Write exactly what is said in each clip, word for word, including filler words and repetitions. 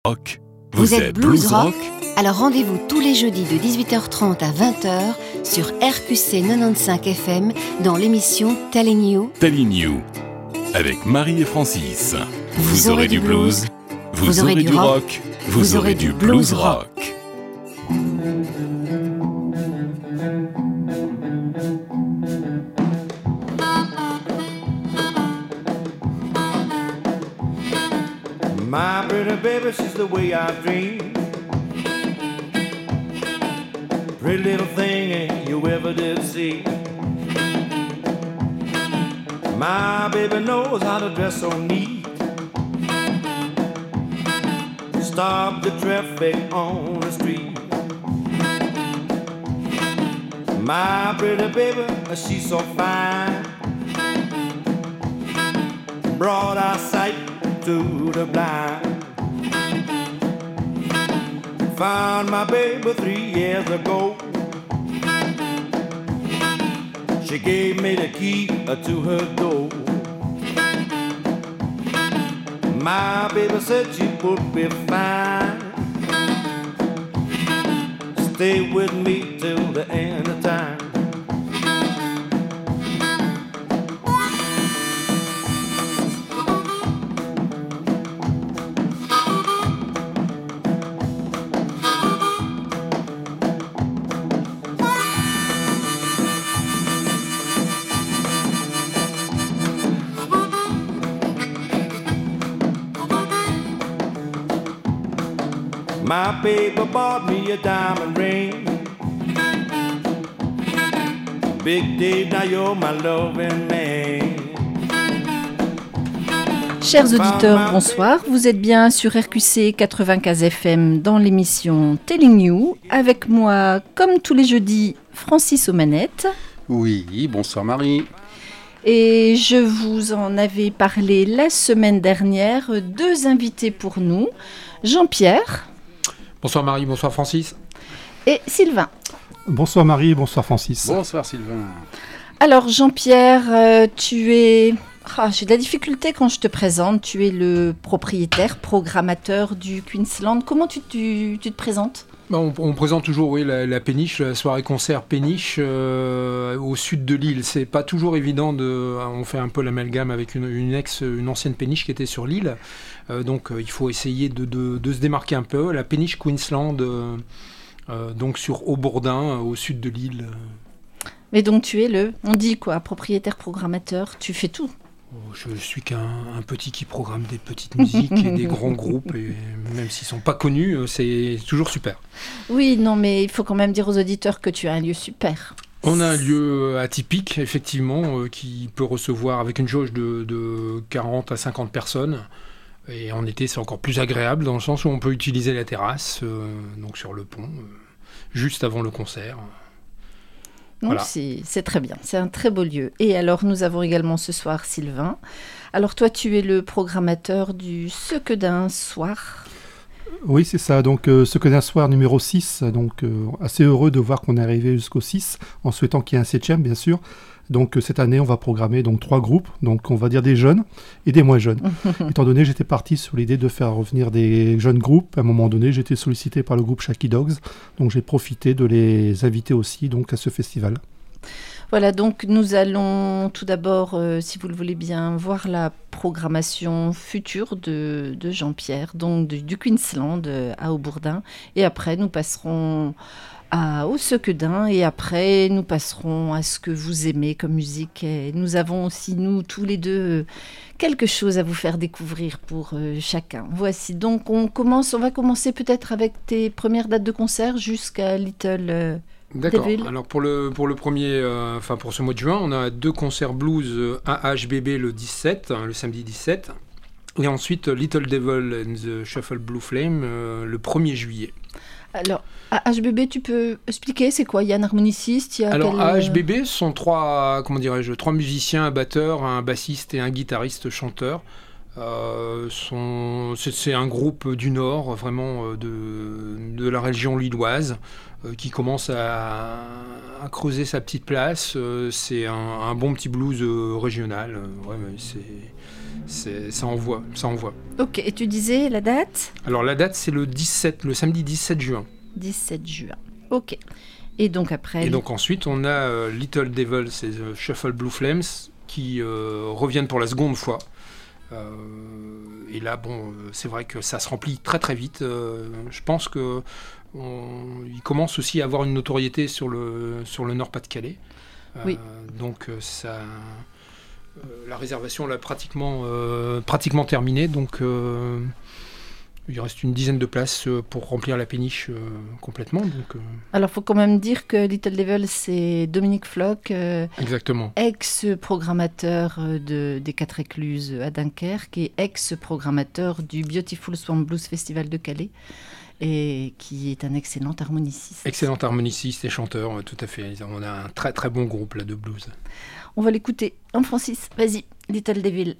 Rock. Vous, Vous êtes blues, blues rock, rock Alors rendez-vous tous les jeudis de dix-huit heures trente à vingt heures sur R Q C quatre-vingt-quinze F M dans l'émission Telling You. Telling You avec Marie et Francis. Vous, vous aurez, aurez du blues, vous, vous aurez, aurez du rock, rock vous, vous aurez du blues rock. rock. My pretty baby, she's the way I dream. Pretty little thing you ever did see. My baby knows how to dress so neat. Stop the traffic on the street. My pretty baby, she's so fine. Broad eyesight to the blind. Found my baby three years ago. She gave me the key to her door. My baby said she would be fine. Stay with me till the end of time. My baby bought me a diamond ring. Big Dave, now you're my loving man. Chers auditeurs, bonsoir. Vous êtes bien sur R Q C quatre-vingt-quinze F M dans l'émission Telling You. Avec moi, comme tous les jeudis, Francis aux manettes. Oui, bonsoir Marie. Et je vous en avais parlé la semaine dernière. Deux invités pour nous. Jean-Pierre. Bonsoir Marie, bonsoir Francis. Et Sylvain. Bonsoir Marie, bonsoir Francis. Bonsoir Sylvain. Alors Jean-Pierre, euh, tu es... Ah, j'ai de la difficulté quand je te présente. Tu es le propriétaire, programmateur du Queensland. Comment tu, tu, tu te présentes ? On, on présente toujours oui, la, la péniche, la soirée-concert péniche euh, au sud de l'île. C'est pas toujours évident. De, on fait un peu l'amalgame avec une, une, ex, une ancienne péniche qui était sur l'île. Euh, donc euh, il faut essayer de, de, de se démarquer un peu. La péniche Queensland, euh, euh, donc sur Aubourdin, euh, au sud de l'île. Mais donc tu es le, on dit quoi, propriétaire, programmateur, tu fais tout. Je suis qu'un un petit qui programme des petites musiques et des grands groupes, et même s'ils ne sont pas connus, c'est toujours super. Oui, non, mais il faut quand même dire aux auditeurs que tu as un lieu super. On a un lieu atypique, effectivement, euh, qui peut recevoir avec une jauge de, de quarante à cinquante personnes. Et en été, c'est encore plus agréable, dans le sens où on peut utiliser la terrasse, euh, donc sur le pont, euh, juste avant le concert. Donc voilà. c'est, c'est très bien, c'est un très beau lieu. Et alors nous avons également ce soir Sylvain. Alors toi tu es le programmateur du Ce que d'un soir. Oui c'est ça, donc euh, Ce que d'un soir numéro six, donc euh, assez heureux de voir qu'on est arrivé jusqu'au six, en souhaitant qu'il y ait un septième bien sûr. Donc euh, cette année on va programmer donc trois groupes, donc on va dire des jeunes et des moins jeunes. Étant donné j'étais parti sur l'idée de faire revenir des jeunes groupes, à un moment donné j'ai été sollicité par le groupe Shaky Dogs, donc j'ai profité de les inviter aussi donc à ce festival. Voilà, donc nous allons tout d'abord, euh, si vous le voulez bien, voir la programmation future de, de Jean-Pierre, donc du, du Queensland euh, à Aubourdin, et après nous passerons à Au Sequedin, et après nous passerons à ce que vous aimez comme musique. Et nous avons aussi, nous, tous les deux, quelque chose à vous faire découvrir pour euh, chacun. Voici, donc on commence, on va commencer peut-être avec tes premières dates de concert jusqu'à Little euh, D'accord. Devil. Alors pour le, pour le premier, enfin euh, pour ce mois de juin, on a deux concerts blues, euh, à H B B le dix-sept, hein, le samedi dix-sept, et ensuite Little Devil and the Shuffle Blue Flame euh, le premier juillet. Alors, à H B B, tu peux expliquer, c'est quoi ? Il y a un harmoniciste, il y a Alors, quel... à H B B, ce sont trois, comment dirais-je, trois musiciens, un batteur, un bassiste et un guitariste chanteur. Euh, sont, c'est, c'est un groupe du Nord, vraiment de, de la région lilloise, euh, qui commence à, à creuser sa petite place. Euh, c'est un, un bon petit blues euh, régional. Euh, ouais, c'est... c'est, ça envoie, ça envoie. Ok, et tu disais la date ? Alors la date, c'est le dix-sept, le samedi dix-sept juin. dix-sept juin, ok. Et donc après... Et donc ensuite, on a euh, Little Devils et The Shuffle Blue Flames qui euh, reviennent pour la seconde fois. Euh, et là, bon, c'est vrai que ça se remplit très très vite. Euh, je pense que on, il commence aussi à avoir une notoriété sur le, sur le Nord-Pas-de-Calais. Euh, oui. Donc ça, euh, la réservation là pratiquement, euh, pratiquement terminée. Donc euh, il reste une dizaine de places pour remplir la péniche euh, complètement. Donc, euh... Alors, il faut quand même dire que Little Devil, c'est Dominique Floch, euh, Exactement. ex-programmateur de, des Quatre Écluses à Dunkerque et ex-programmateur du Beautiful Swamp Blues Festival de Calais, et qui est un excellent harmoniciste. Excellent harmoniciste et chanteur, tout à fait. On a un très très bon groupe là, de blues. On va l'écouter. En Francis, vas-y, Little Devil.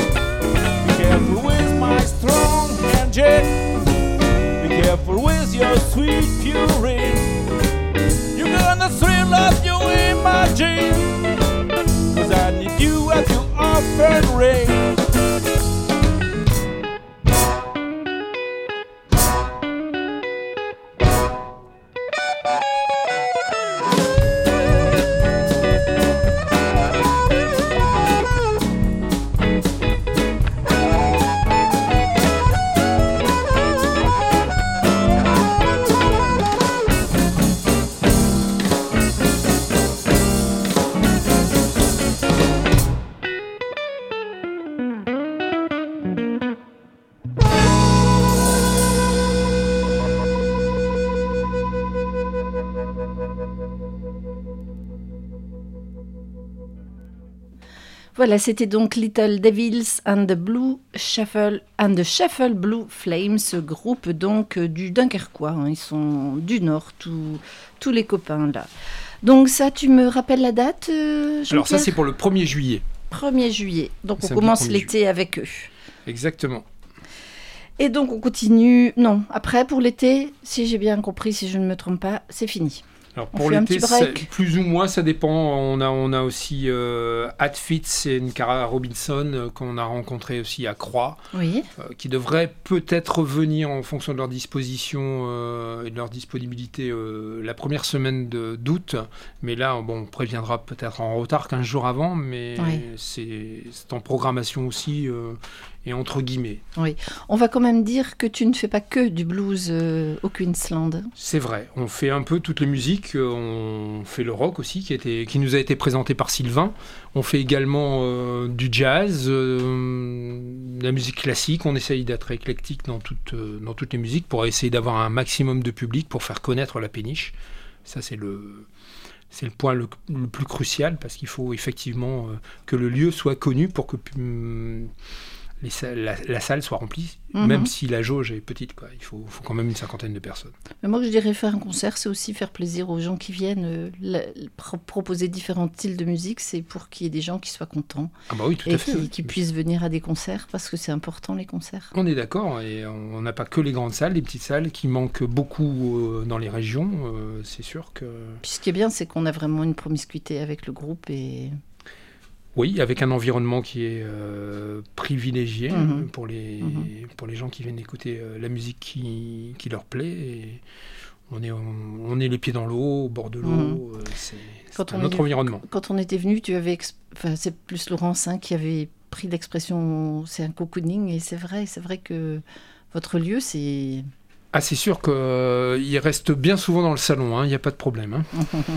Be careful with your my dream, 'cause I need you as your orphan ring. Voilà, c'était donc Little Devils and the Blue Shuffle and the Shuffle Blue Flames, ce groupe donc du Dunkerquois. Hein, ils sont du Nord, tous tous les copains là. Donc ça, tu me rappelles la date, euh, Jean-Pierre ? Alors ça, c'est pour le premier juillet. premier juillet. Donc on Samedi commence premier l'été avec eux. Exactement. Et donc on continue. Non, après pour l'été, si j'ai bien compris, si je ne me trompe pas, c'est fini. Alors On pour fait un l'été, petit break. c'est- plus ou moins, ça dépend. On a, on a aussi euh, Hatfits et Nkara Robinson euh, qu'on a rencontré aussi à Croix, Oui. euh, qui devraient peut-être revenir en fonction de leur disposition euh, et de leur disponibilité euh, la première semaine de- d'août. Mais là, bon, on préviendra peut-être en retard quinze jours avant, mais Oui. c'est c'est en programmation aussi euh, et entre guillemets. On va quand même dire que tu ne fais pas que du blues euh, au Queensland. C'est vrai, on fait un peu toutes les musiques, euh, on fait le rock aussi qui, a été- qui nous a été présenté par Sylvain, on fait également euh, du jazz, euh, de la musique classique, on essaye d'être éclectique dans toutes, euh, dans toutes les musiques pour essayer d'avoir un maximum de public pour faire connaître la péniche. Ça c'est le, c'est le point le, le plus crucial parce qu'il faut effectivement euh, que le lieu soit connu pour que... hum, les salles- la, la salle soit remplie, Mhm. même si la jauge est petite, quoi. Il faut, faut quand même une cinquantaine de personnes. Mais moi, je dirais faire un concert, c'est aussi faire plaisir aux gens qui viennent, euh, la- pro- proposer différents styles de musique, c'est pour qu'il y ait des gens qui soient contents Ah bah oui, tout et à fait. qui, oui. qui puissent venir à des concerts, parce que c'est important les concerts. On est d'accord, et on n'a pas que les grandes salles, les petites salles qui manquent beaucoup euh, dans les régions. euh, c'est sûr que... Puis ce qui est bien, c'est qu'on a vraiment une promiscuité avec le groupe et Oui, avec un environnement qui est euh, privilégié Mhm. pour, les, Mhm. pour les gens qui viennent écouter euh, la musique qui, qui leur plaît. Et on, est, on, on est les pieds dans l'eau, au bord de l'eau. Mhm. euh, c'est Quand c'est on un est- autre environnement. quand on était venu, tu avais, ex- enfin, c'est plus Laurence hein, qui avait pris l'expression, c'est un cocooning, et c'est vrai, c'est vrai que votre lieu, c'est Ah, c'est sûr qu'il reste bien souvent dans le salon, il n'y a pas de problème. hein.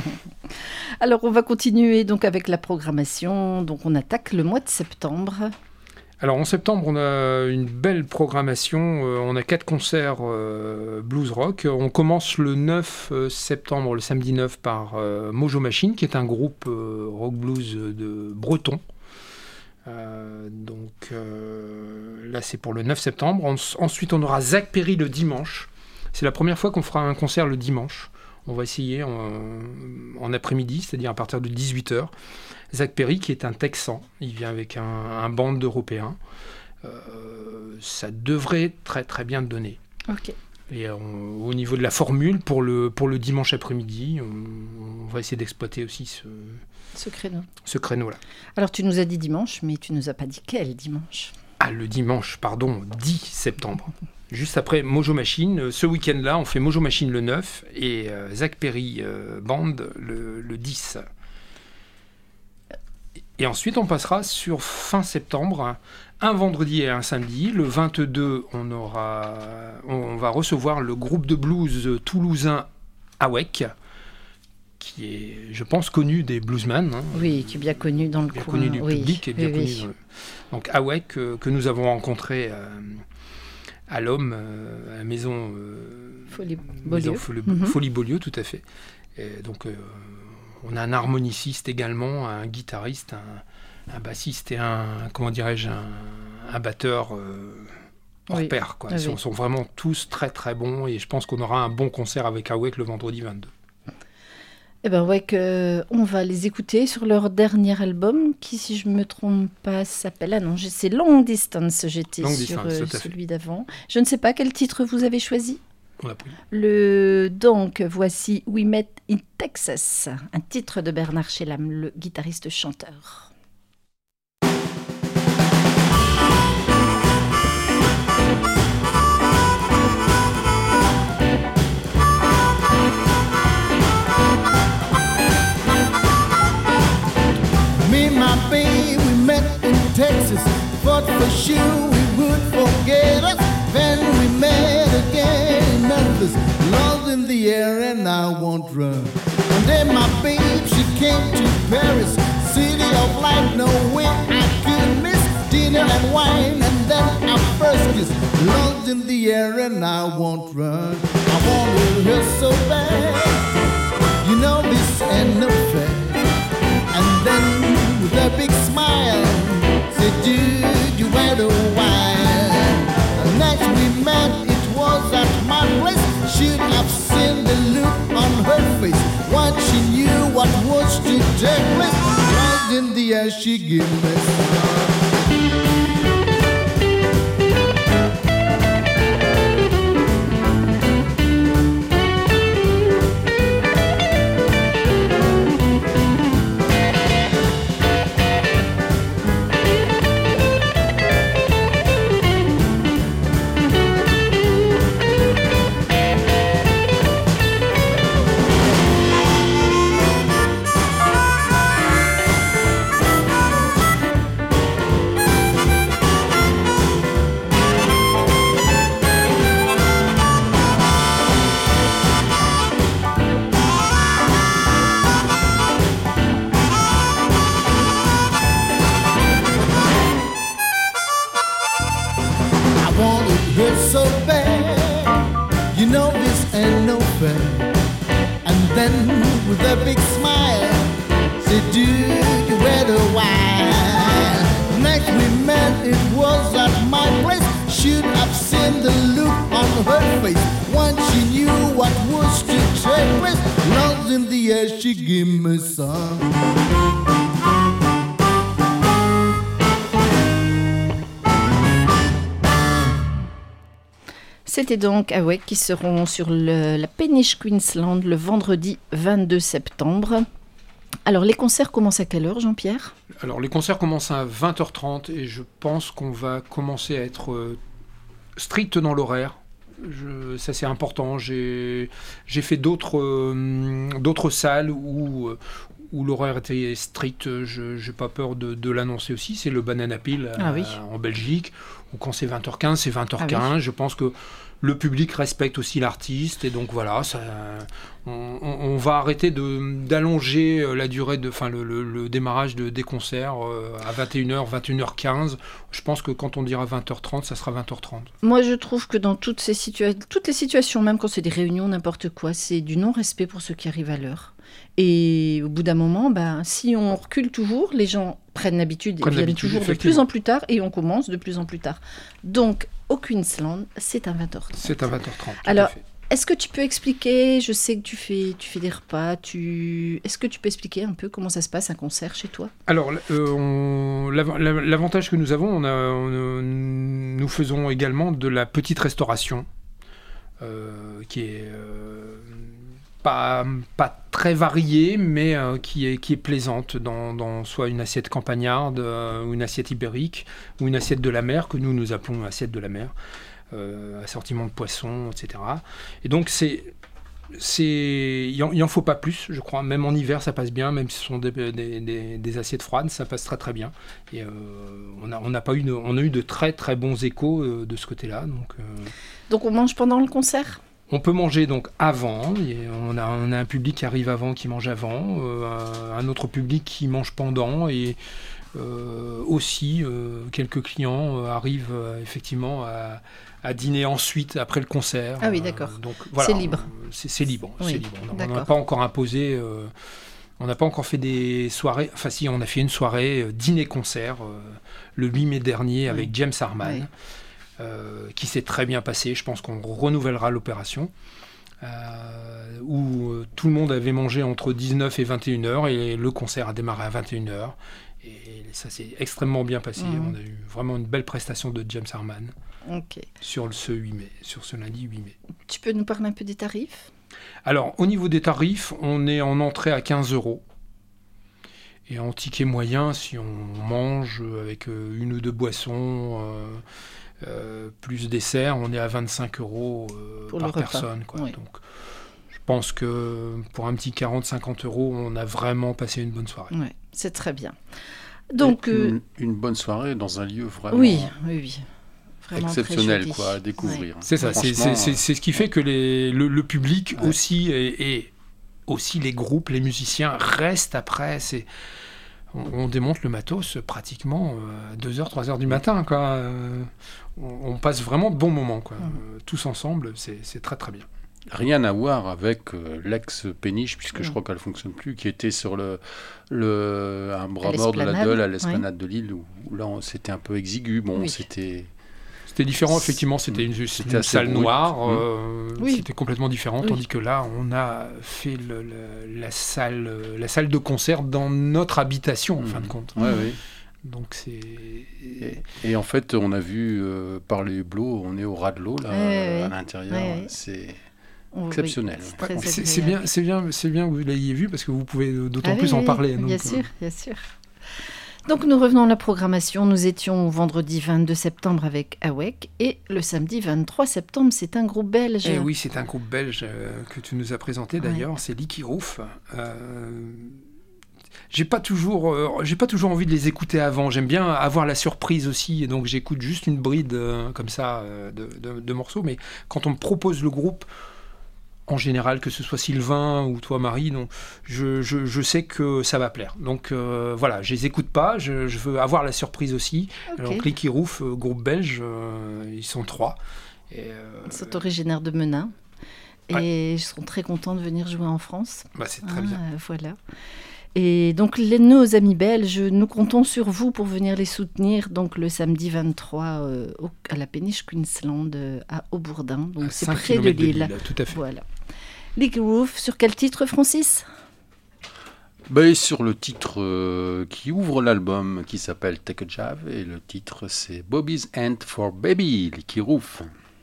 Alors, on va continuer donc avec la programmation. Donc, on attaque le mois de septembre. Alors en septembre, on a une belle programmation. Euh, on a quatre concerts euh, blues rock. On commence le neuf septembre, le samedi neuf, par euh, Mojo Machine, qui est un groupe euh, rock blues de breton. Euh, donc euh, là, c'est pour le neuf septembre. En- ensuite, on aura Zach Perry le dimanche. C'est la première fois qu'on fera un concert le dimanche. On va essayer en, en après-midi, c'est-à-dire à partir de dix-huit heures. Zach Perry, qui est un Texan, il vient avec un, un band d'Européens. Euh, ça devrait très très bien donner. Ok. Et on- au niveau de la formule, pour le, pour le dimanche après-midi, on, on va essayer d'exploiter aussi ce, Ce créneau. ce créneau-là. Alors, tu nous as dit dimanche, mais tu nous as pas dit quel dimanche. Ah, le dimanche, pardon, dix septembre. Juste après Mojo Machine, euh, ce week-end-là, on fait Mojo Machine le neuf et euh, Zach Perry euh, Band le, le dix. Et ensuite, on passera sur fin septembre, un vendredi et un samedi. Le vingt-deux, on, aura, on va recevoir le groupe de blues toulousain Awek, qui est, je pense, connu des bluesmen. hein. Oui, qui est bien connu dans le Bien coin. connu du oui, public et bien oui, connu oui. dans le- Donc Awek, euh, que nous avons rencontré euh, à l'Homme, euh, à la maison, euh, Folie maison Beaulieu. Folie, Mhm. Folie Beaulieu, tout à fait. Et donc euh, on a un harmoniciste également, un guitariste, un, un bassiste et un, comment dirais-je, un, un batteur euh, hors Oui. pair. Quoi. Ah Ils sont, oui. sont vraiment tous très très bons et je pense qu'on aura un bon concert avec Awek le vendredi vingt-deux. Eh ben ouais, que on va les écouter sur leur dernier album, qui, si je me trompe pas, s'appelle... Ah non, j'ai- c'est Long Distance, j'étais Long sur Distance, euh, tout à fait. celui d'avant. Je ne sais pas quel titre vous avez choisi. On a pris. Le, donc, voici We Met in Texas, un titre de Bernard Chellam, le guitariste-chanteur. Me and my babe, we met in Texas, but for sure we would forget us. Then we met again in Memphis, love in the air and I won't run. And then my babe, she came to Paris, city of light, no way I could miss. Dinner and wine and then our first kiss, love in the air and I won't run. I wanted her so bad, you know this ain't no fair. And then with a big smile, said, dude, you went a while. The next we met, it was at my place. Should have seen the look on her face. Once she knew what was to take place, right in the air she gave me some. C'était donc Awake qui seront sur le, la péniche Queensland le vendredi vingt-deux septembre. Alors les concerts commencent à quelle heure, Jean-Pierre ? Alors les concerts commencent à vingt heures trente et je pense qu'on va commencer à être euh, strict dans l'horaire. Je, ça c'est important. J'ai, j'ai fait d'autres, euh, d'autres salles où, où l'horaire était strict. Je n'ai pas peur de, de l'annoncer aussi. C'est le Banana Peel ah, oui. en Belgique, où quand c'est vingt heures quinze, c'est vingt heures quinze. Ah, oui. Je pense que le public respecte aussi l'artiste et donc voilà, ça, on, on va arrêter de, d'allonger la durée, de, enfin le, le, le démarrage de, des concerts à vingt et une heures, vingt et une heures quinze. Je pense que quand on dira vingt heures trente, ça sera vingt heures trente. Moi, je trouve que dans toutes, ces situa- toutes les situations, même quand c'est des réunions, n'importe quoi, c'est du non-respect pour ceux qui arrivent à l'heure. Et au bout d'un moment, ben, si on recule toujours, les gens prennent l'habitude et viennent toujours de plus en plus tard et on commence de plus en plus tard. Donc, au Queensland, c'est à vingt heures trente. C'est à vingt heures trente. Alors, est-ce que tu peux expliquer, je sais que tu fais, tu fais des repas, tu... est-ce que tu peux expliquer un peu comment ça se passe un concert chez toi ? Alors, euh, on, l'avantage que nous avons, on a, on, nous faisons également de la petite restauration euh, qui est... Euh, Pas, pas très variée, mais euh, qui, est, qui est plaisante dans, dans soit une assiette campagnarde, euh, ou une assiette ibérique, ou une assiette de la mer, que nous, nous appelons assiette de la mer, euh, assortiment de poissons, et cetera. Et donc, c'est, c'est, il n'en faut pas plus, je crois. Même en hiver, ça passe bien, même si ce sont des, des, des, des assiettes froides, ça passe très très bien. Et euh, on, a, on, a pas eu de, on a eu de très très bons échos euh, de ce côté-là. Donc, euh... donc on mange pendant le concert ? On peut manger donc avant, on a, on a un public qui arrive avant, qui mange avant, euh, un autre public qui mange pendant, et euh, aussi euh, quelques clients euh, arrivent euh, effectivement à, à dîner ensuite, après le concert. Ah oui, d'accord. Euh, donc, voilà, c'est libre. C'est, c'est libre, oui, c'est libre. On n'a pas encore imposé, euh, on n'a pas encore fait des soirées, enfin si, on a fait une soirée euh, dîner-concert euh, le huit mai dernier avec oui. James Harman. Oui. Euh, qui s'est très bien passé. Je pense qu'on renouvellera l'opération euh, où euh, tout le monde avait mangé entre dix-neuf et vingt et une heures et le concert a démarré à vingt et une heures Et ça s'est extrêmement bien passé. Mmh. On a eu vraiment une belle prestation de James Harman okay. sur ce huit mai, sur ce lundi huit mai. Tu peux nous parler un peu des tarifs ? Alors, au niveau des tarifs, on est en entrée à quinze euros. Et en ticket moyen, si on mange avec une ou deux boissons, euh, euh, plus dessert, on est à vingt-cinq euros euh, par personne. Quoi. Oui. Donc, je pense que pour un petit quarante à cinquante euros, on a vraiment passé une bonne soirée. Oui, c'est très bien. Donc, une, euh... une bonne soirée dans un lieu vraiment oui, oui, oui. Vraiment exceptionnel quoi, à découvrir. Oui. C'est ça, c'est, c'est, c'est, c'est ce qui fait que les, le, le public ouais. aussi et, et aussi les groupes, les musiciens restent après. C'est, on, on démonte le matos pratiquement à deux heures, trois heures du matin. Quoi. Euh, on, on passe vraiment de bons moments. Quoi. Mmh. Euh, tous ensemble, c'est, c'est très très bien. Rien à voir avec euh, l'ex-péniche, puisque mmh. je crois qu'elle ne fonctionne plus, qui était sur le, le, un bras mort de la Dole à l'esplanade oui. de Lille, où, où là on, c'était un peu exigu. Bon, oui. c'était... C'était différent, effectivement, c'était une, c'était une salle noire, euh, oui. c'était complètement différent, oui. tandis que là, on a fait le, le, la, salle, la salle de concert dans notre habitation, en mmh. fin de compte. Ouais, oui. Donc c'est... Et, et en fait, on a vu euh, par les hublots, on est au ras de l'eau, là, ouais, à l'intérieur, ouais, c'est... exceptionnel. Oui, c'est, ouais, c'est, c'est, bien, c'est, bien, c'est bien que vous l'ayez vu, parce que vous pouvez d'autant ah, plus oui, en parler. Bien donc, sûr, euh... bien sûr. Donc nous revenons à la programmation. Nous étions vendredi vingt-deux septembre avec Awek et le samedi vingt-trois septembre, c'est un groupe belge. Eh oui, c'est un groupe belge euh, que tu nous as présenté d'ailleurs, ouais. c'est Licky Roof. Euh, j'ai pas toujours, euh, j'ai pas toujours envie de les écouter avant. J'aime bien avoir la surprise aussi, et donc j'écoute juste une bride euh, comme ça euh, de, de, de morceaux. Mais quand on me propose le groupe, en général, que ce soit Sylvain ou toi, Marie, non, je, je, je sais que ça va plaire. Donc euh, voilà, je les écoute pas, je, je veux avoir la surprise aussi. Okay. Alors Licky Roof, euh, groupe belge, euh, ils sont trois. Et, euh, ils sont originaires de Menin. Et ouais. ils seront très contents de venir jouer en France. Bah, c'est très ah, bien. Voilà. Et donc, les, nos amis belges, nous comptons sur vous pour venir les soutenir donc, le samedi vingt-trois euh, au, à la péniche Queensland euh, à Aubourdin. Donc, à c'est près de Lille. de Lille. Tout à fait. Voilà. Licky Roof, sur quel titre, Francis ? Ben, sur le titre euh, qui ouvre l'album, qui s'appelle Take a Jab, et le titre c'est Bobby's Hand for Baby, Licky Roof.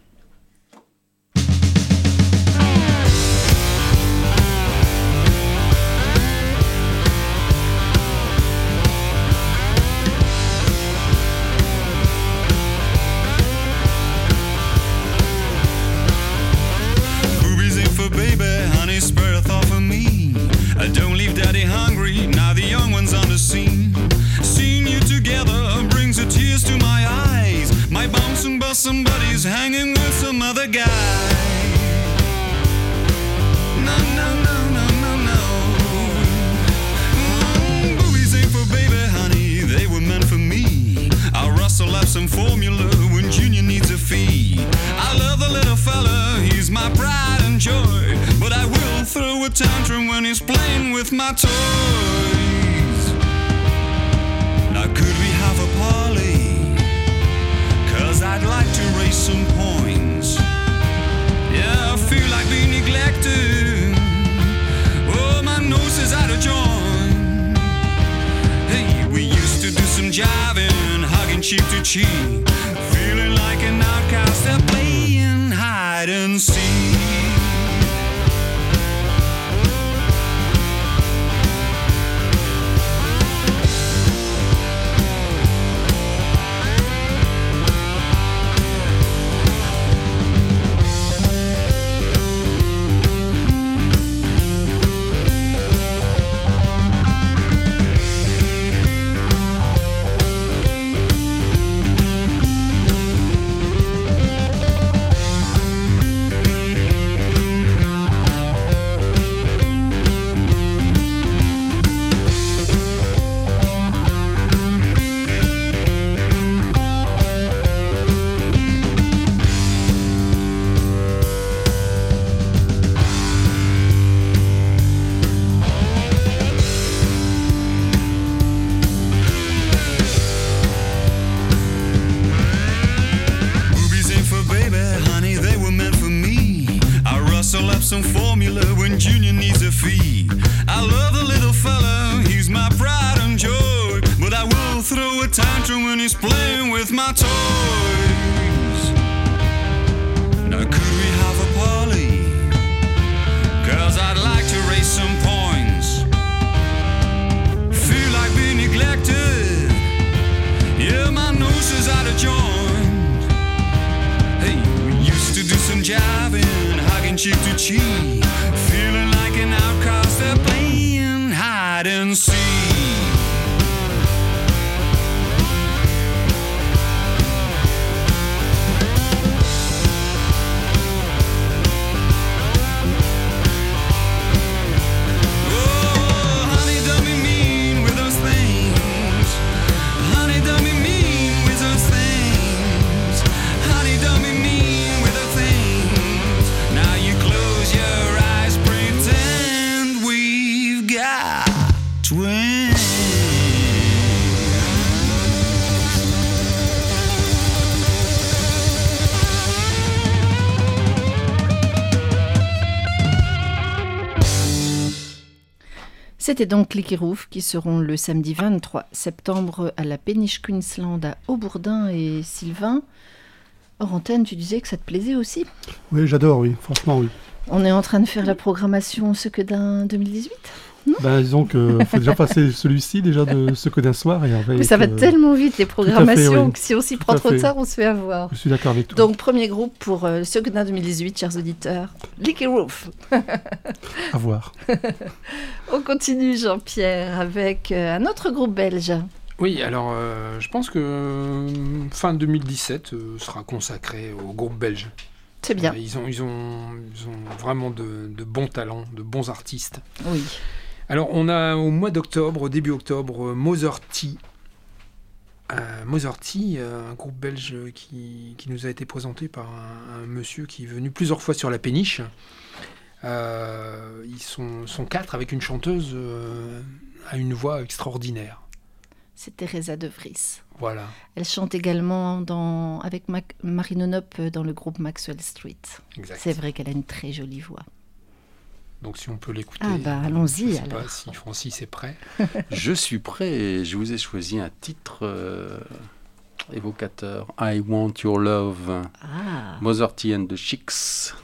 Don't leave daddy hungry, now the young one's on the scene. Seeing you together brings the tears to my eyes. My bouncing bustin' buddy's hanging with some other guy. No, no, no, no, no, no. Mm, boobies ain't for baby, honey, they were meant for me. I'll rustle up some formula when Junior needs a fee. I love the little fella, he's my pride and joy. But I will throw a tantrum when he's playing with my toys. Now could we have a parley? Cause I'd like to raise some points. Yeah, I feel like being neglected. Oh, my nose is out of joint. Hey, we used to do some jiving, hugging cheek to cheek. Feeling like an outcast, they're playing hide and seek. Some formula when Junior needs a fee. I love the little fella, he's my pride and joy. But I my toys. Now could we have a parley? Cause I'd like to raise some points. Feel like being neglected. Yeah, my nose is out of joint. Hey, we used to do some jiving, hugging cheek to cheek. Feeling like an outcast, they're playing hide and seek. C'était donc Clicky Roof qui seront le samedi vingt-trois septembre à la Péniche Queensland à Haubourdin. Et Sylvain, hors antenne, tu disais que ça te plaisait aussi? Oui, j'adore, oui, franchement, oui. On est en train de faire la programmation Ce que d'un deux mille dix-huit, non? Ben, disons qu'il faut déjà passer celui-ci, déjà de Ce que d'un soir. Et avec, Mais ça va euh... tellement vite, les programmations, fait, oui. que si on s'y prend trop tard, on se fait avoir. Je suis d'accord avec toi. Donc, premier groupe pour euh, Ce que d'un deux mille dix-huit, chers auditeurs, Clicky Roof. À voir. On continue, Jean-Pierre, avec euh, un autre groupe belge. Oui, alors euh, je pense que euh, fin deux mille dix-sept euh, sera consacré au groupe belge. C'est bien. Euh, ils, ont, ils, ont, ils ont vraiment de, de bons talents, de bons artistes. Oui. Alors, on a au mois d'octobre, au début octobre, Mother Tea. Euh, Mother Tea, euh, un groupe belge qui, qui nous a été présenté par un, un monsieur qui est venu plusieurs fois sur la péniche. Euh, ils sont, sont quatre avec une chanteuse euh, à une voix extraordinaire. C'est Teresa de Vries. Voilà. Elle chante également dans, avec Mac, Marie Nonop dans le groupe Maxwell Street. Exact. C'est vrai qu'elle a une très jolie voix. Donc si on peut l'écouter. Ah bah allons-y. Je sais alors. pas si Francis est prêt. Je suis prêt et je vous ai choisi un titre euh, évocateur. I Want Your Love. Ah. Mother Tea and the Chicks.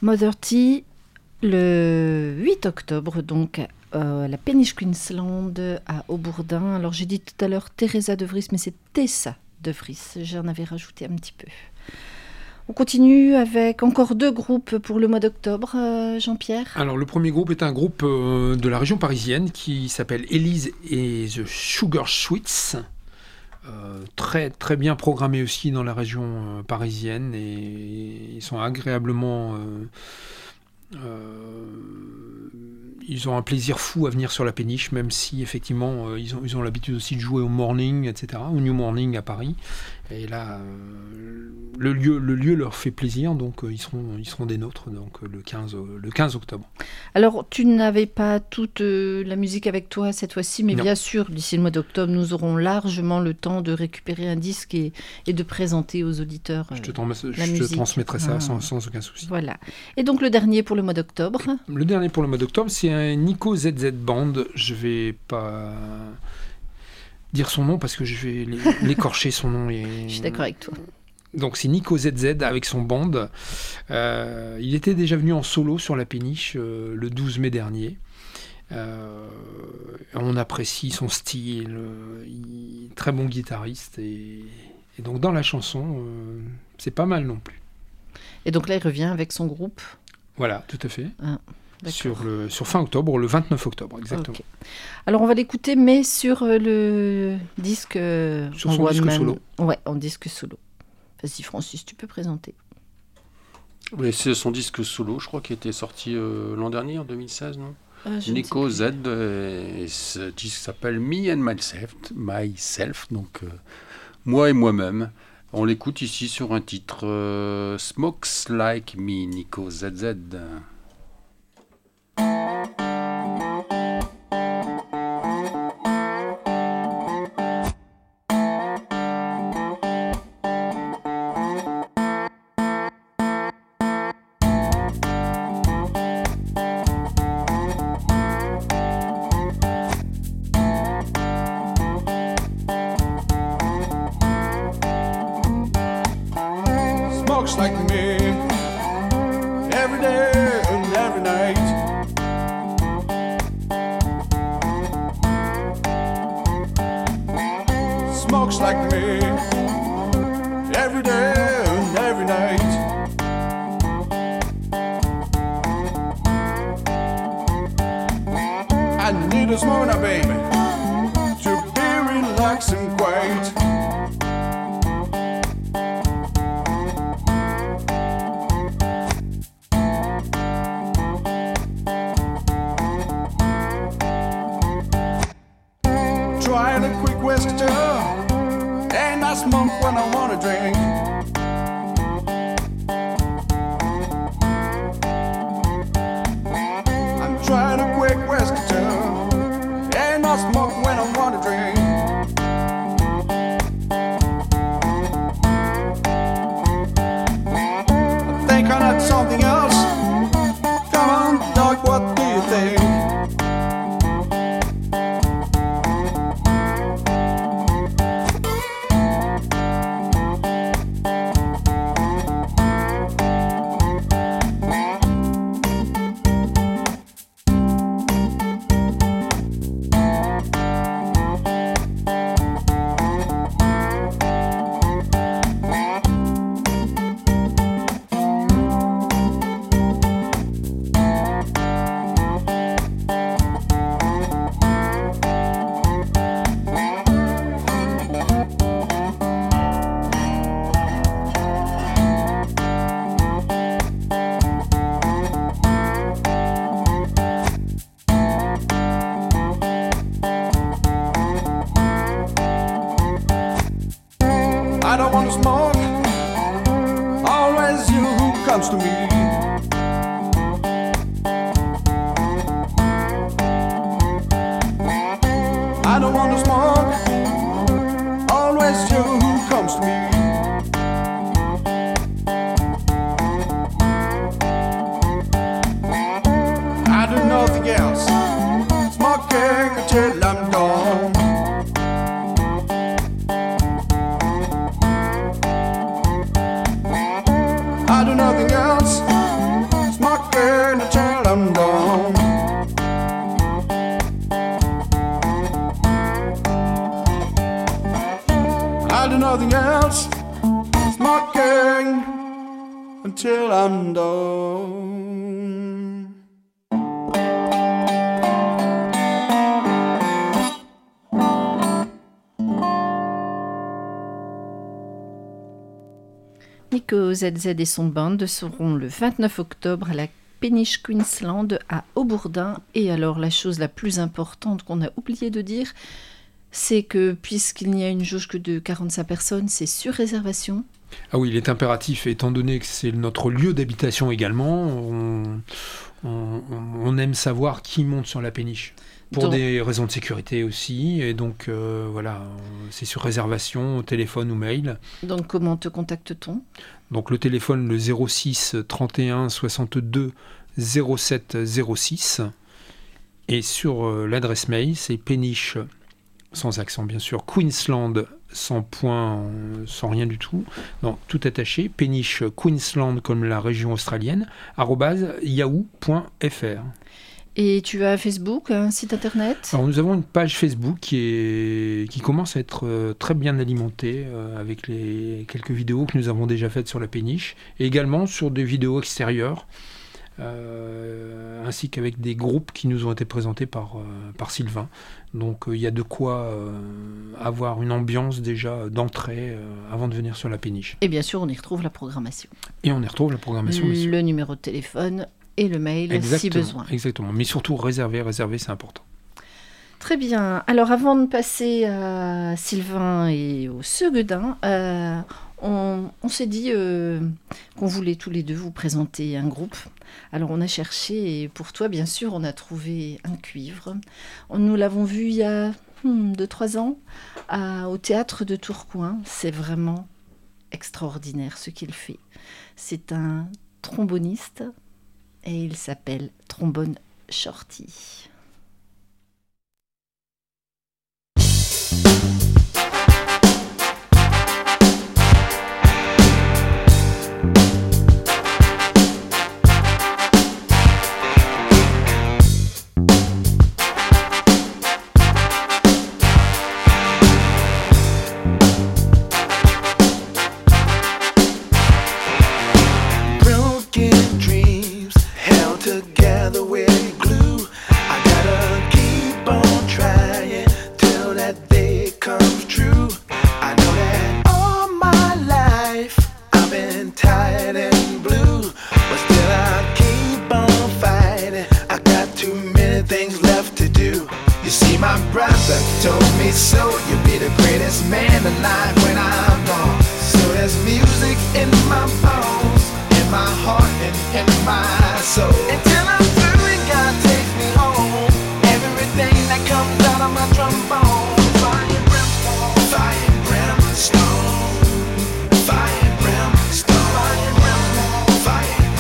Mother Tea, le huit octobre, donc euh, à la Péniche Queensland à Aubourdin. Alors j'ai dit tout à l'heure Teresa de Vries, mais c'est Tessa de Vries, j'en avais rajouté un petit peu. On continue avec encore deux groupes pour le mois d'octobre, euh, Jean-Pierre. Alors le premier groupe est un groupe euh, de la région parisienne qui s'appelle Élise et The Sugar Sweets. Euh, très, très bien programmé aussi dans la région euh, parisienne et ils sont agréablement... Euh, euh, ils ont un plaisir fou à venir sur la péniche, même si effectivement euh, ils ont, ils ont l'habitude aussi de jouer au Morning, et cetera, au New Morning à Paris. Et là, euh, le, lieu, le lieu leur fait plaisir, donc euh, ils, seront, ils seront des nôtres donc, euh, le, quinze, euh, le quinze octobre. Alors, tu n'avais pas toute euh, la musique avec toi cette fois-ci, mais non. Bien sûr, d'ici le mois d'octobre, nous aurons largement le temps de récupérer un disque et, et de présenter aux auditeurs euh, Je te, trans- la je musique. te transmettrai ça ah. sans, sans aucun souci. Voilà. Et donc, le dernier pour le mois d'octobre. Le dernier pour le mois d'octobre, c'est un Nico Z Z Band. Je vais pas dire son nom parce que je vais l'écorcher son nom. Et... Je suis d'accord avec toi. Donc c'est Nico Z Z avec son band. Euh, il était déjà venu en solo sur la péniche euh, le douze mai dernier. Euh, on apprécie son style, euh, il, très bon guitariste et, et donc dans la chanson, euh, c'est pas mal non plus. Et donc là, il revient avec son groupe. Voilà, tout à fait. Ah. Sur, le, sur fin octobre, le vingt-neuf octobre, exactement. Okay. Alors, on va l'écouter, mais sur euh, le disque... Euh, sur son disque man. solo. Ouais, en disque solo. Vas-y, Francis, tu peux présenter. Oui, c'est son disque solo, je crois, qui était sorti euh, l'an dernier, en deux mille seize, non euh, Nico Z, euh, et ce disque s'appelle Me and Myself, myself donc euh, moi et moi-même. On l'écoute ici sur un titre euh, Smokes Like Me, Nico Z Z. Like me every day and every night. Smokes like me every day and every night. I need a smoke now, baby, to be relaxed and quiet. Trying a quick whiskey, and I smoke when I wanna drink. I'm trying a quick whiskey, and I smoke when I wanna drink. I think I need something else. Come on, dog, what do you think? I don't want to smoke, always you who comes to me. I don't want to smoke, always you who comes to me. I do nothing else, smoking until I'm gone. I do nothing else. I'll do nothing else. Smoking until I'm done. Nico Z Z et son band seront le vingt-neuf octobre à la Péniche Queensland à Haubourdin. Et alors la chose la plus importante qu'on a oublié de dire, c'est que puisqu'il n'y a une jauge que de quarante-cinq personnes, c'est sur réservation. Ah oui, il est impératif, étant donné que c'est notre lieu d'habitation également, on, on, on aime savoir qui monte sur la péniche. Pour donc, des raisons de sécurité aussi, et donc euh, voilà, c'est sur réservation, au téléphone ou mail. Donc comment te contacte-t-on ? Donc le téléphone, le zéro six trente et un soixante-deux zéro sept zéro six, et sur euh, l'adresse mail, c'est péniche, sans accent bien sûr, Queensland, sans point, sans rien du tout, non, tout attaché, péniche Queensland comme la région australienne, arobase yahoo point f r. Et tu as Facebook, un site internet ? Alors nous avons une page Facebook qui, est, qui commence à être euh, très bien alimentée euh, avec les quelques vidéos que nous avons déjà faites sur la péniche, et également sur des vidéos extérieures, euh, ainsi qu'avec des groupes qui nous ont été présentés par, euh, par Sylvain. Donc il euh, y a de quoi euh, avoir une ambiance déjà d'entrée euh, avant de venir sur la péniche. Et bien sûr, on y retrouve la programmation. Et on y retrouve la programmation. Le aussi. numéro de téléphone et le mail exactement, si besoin. Exactement, mais surtout réserver, réserver, c'est important. Très bien. Alors avant de passer à Sylvain et au Seguedin, euh, on, on s'est dit euh, qu'on voulait tous les deux vous présenter un groupe. Alors on a cherché et pour toi bien sûr on a trouvé un cuivre. On, nous l'avons vu il y a hmm, deux trois ans à, au théâtre de Tourcoing. C'est vraiment extraordinaire ce qu'il fait. C'est un tromboniste. Et il s'appelle Trombone Shorty. Together with glue, I gotta keep on trying till that day comes true. I know that all my life I've been tired and blue, but still I keep on fighting. I got too many things left to do. You see, my brother told me so. You'll be the greatest man alive when I'm gone. So there's music in my bones, in my heart and in my soul. Until I'm through and God takes me home, everything that comes out of my trombone. Fire and brimstone, fire and brimstone, fire and brimstone, fire and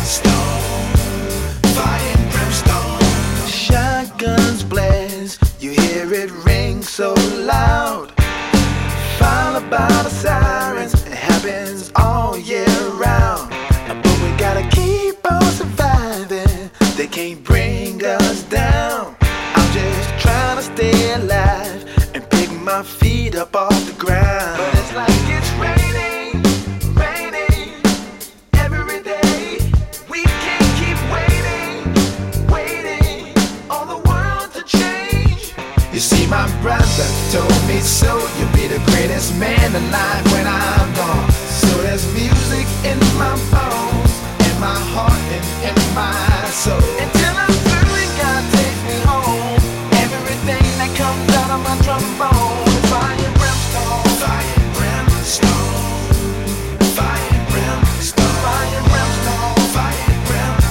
brimstone, fire and brimstone. Shotguns blaze, you hear it ring so loud, followed by the sirens. It happens all year round. But we gotta keep on surviving. They can't bring us down. I'm just trying to stay alive and pick my feet up off the ground. But it's like it's raining, raining every day. We can't keep waiting, waiting on the world to change. You see, my brother told me so. You'll be the greatest man alive when I'm gone. So there's music in my bones, in my heart and in my soul. Until I'm through and God takes me home, everything that comes out of my trombone. Fire and brimstone, fire and brimstone, fire and brimstone, fire and brimstone, fire and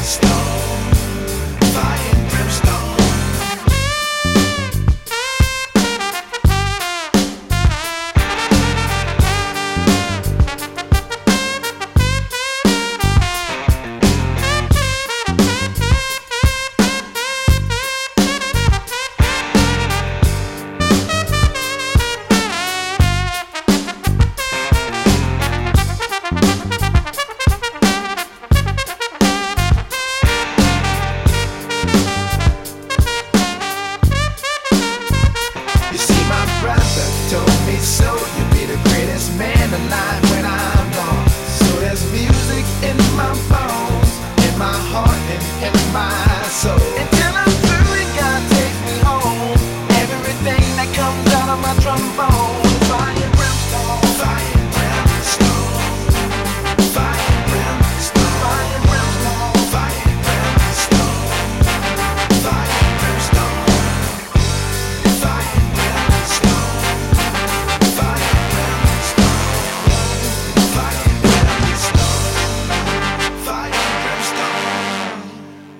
brimstone, fire and brimstone. trombone. Fire and brimstone, fire and brimstone, fire and brimstone, fire and brimstone, fire and brimstone, fire and brimstone, fire and brimstone, fire and brimstone, fire and brimstone, fire and brimstone.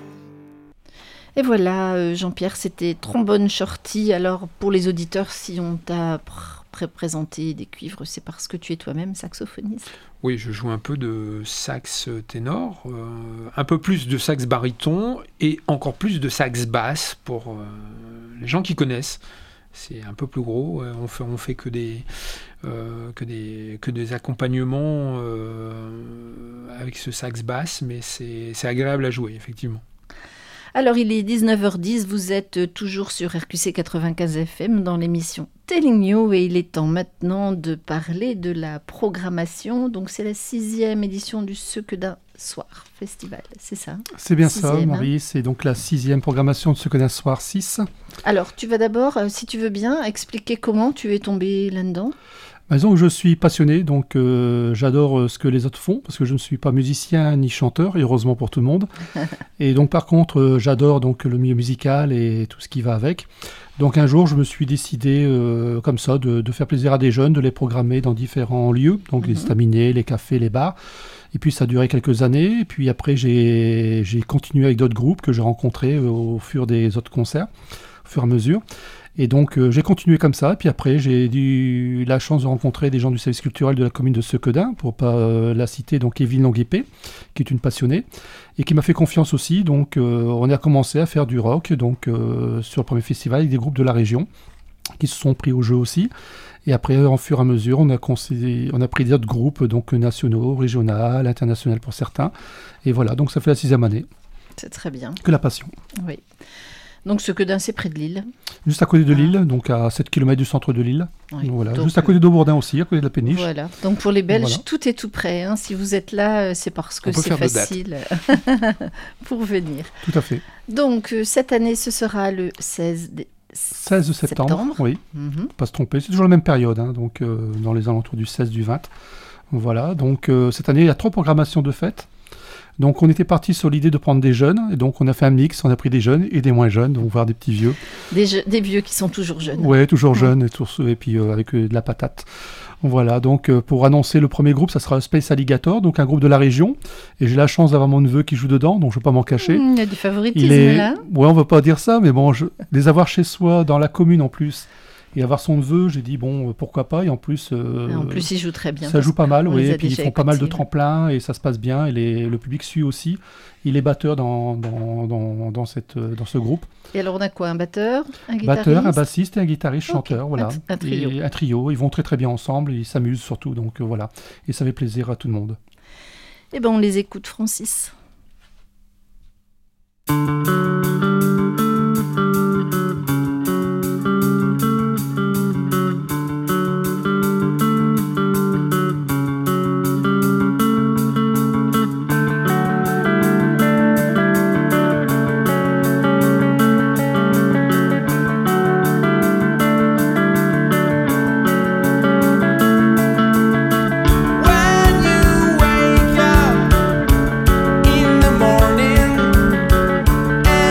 Et voilà, euh, Jean-Pierre, c'était Trombone Shorty. Alors, pour les auditeurs, si on t'a pr- pré- présenté des cuivres, c'est parce que tu es toi-même saxophoniste. Oui, je joue un peu de sax ténor, euh, un peu plus de sax baryton et encore plus de sax basse pour euh, les gens qui connaissent. C'est un peu plus gros, euh, on fait, on fait que des, euh, que des, que des accompagnements euh, avec ce sax basse, mais c'est, c'est agréable à jouer, effectivement. Alors, il est dix-neuf heures dix, vous êtes toujours sur R Q C quatre-vingt-quinze F M dans l'émission Telling You et il est temps maintenant de parler de la programmation. Donc, c'est la sixième édition du Ce que d'un soir festival, c'est ça? C'est bien Sixième, ça, hein. Marie. C'est donc la sixième programmation de Ce que d'un soir six. Alors, tu vas d'abord, euh, si tu veux bien, expliquer comment tu es tombé là-dedans. Bah, disons que je suis passionné, donc euh, j'adore euh, ce que les autres font, parce que je ne suis pas musicien ni chanteur, et heureusement pour tout le monde. Et donc par contre, euh, j'adore donc le milieu musical et tout ce qui va avec. Donc un jour, je me suis décidé euh, comme ça de, de faire plaisir à des jeunes, de les programmer dans différents lieux, donc les estaminets, les cafés, les bars. Et puis ça a duré quelques années, et puis après j'ai, j'ai continué avec d'autres groupes que j'ai rencontrés euh, au fur des autres concerts, au fur et à mesure. Et donc, euh, j'ai continué comme ça. Et puis après, j'ai eu la chance de rencontrer des gens du service culturel de la commune de Sequedin, pour pas euh, la citer, donc Evelyne Longuepé, qui est une passionnée, et qui m'a fait confiance aussi. Donc, euh, on a commencé à faire du rock donc, euh, sur le premier festival avec des groupes de la région, qui se sont pris au jeu aussi. Et après, en fur et à mesure, on a, considéré, on a pris d'autres groupes donc, nationaux, régionaux, internationaux pour certains. Et voilà, donc ça fait la sixième année. C'est très bien. Que la passion. Oui. Donc, ce que d'un, c'est près de Lille. Juste à côté de Lille, donc à sept kilomètres du centre de Lille. Oui, voilà. donc, Juste à côté d'Aubourdin aussi, à côté de la péniche. Voilà. Donc, pour les Belges, Voilà. tout est tout prêt. Hein. Si vous êtes là, c'est parce que On peut c'est faire de facile pour venir. Tout à fait. Donc, euh, cette année, ce sera le seize, dé- seize septembre, septembre. oui. Mhm. Pas se tromper. C'est toujours la même période, hein, donc euh, dans les alentours du seize, du vingt. Voilà. Donc, euh, cette année, il y a trois programmations de fêtes. Donc on était parti sur l'idée de prendre des jeunes, et donc on a fait un mix, on a pris des jeunes et des moins jeunes, donc voir des petits vieux. Des, je- des vieux qui sont toujours jeunes. Ouais, toujours jeunes, et, toujours- et puis euh, avec euh, de la patate. Voilà, donc euh, pour annoncer le premier groupe, ça sera Space Alligator, donc un groupe de la région, et j'ai la chance d'avoir mon neveu qui joue dedans, donc je ne vais pas m'en cacher. Mmh, il y a du favoritisme Il est... là. Ouais, on ne va pas dire ça, mais bon, je... les avoir chez soi, dans la commune en plus, et avoir son neveu, j'ai dit, bon, euh, pourquoi pas, et en plus... euh, Et en plus, il joue très bien. Ça parce joue pas mal, qu'on oui, les a et puis ils déjà font pas mal de écoutés. tremplins, et ça se passe bien, et les- le public suit aussi. Il est batteur dans, dans, dans, dans, cette, euh, dans ce groupe. Et alors, on a quoi? Un batteur? Un guitariste? Batteur, un bassiste et un guitariste Ok, chanteur, voilà. un t- un trio. Et un trio, ils vont très très bien ensemble, ils s'amusent surtout, donc euh, voilà. Et ça fait plaisir à tout le monde. Eh bien, on les écoute, Francis. When you wake up in the morning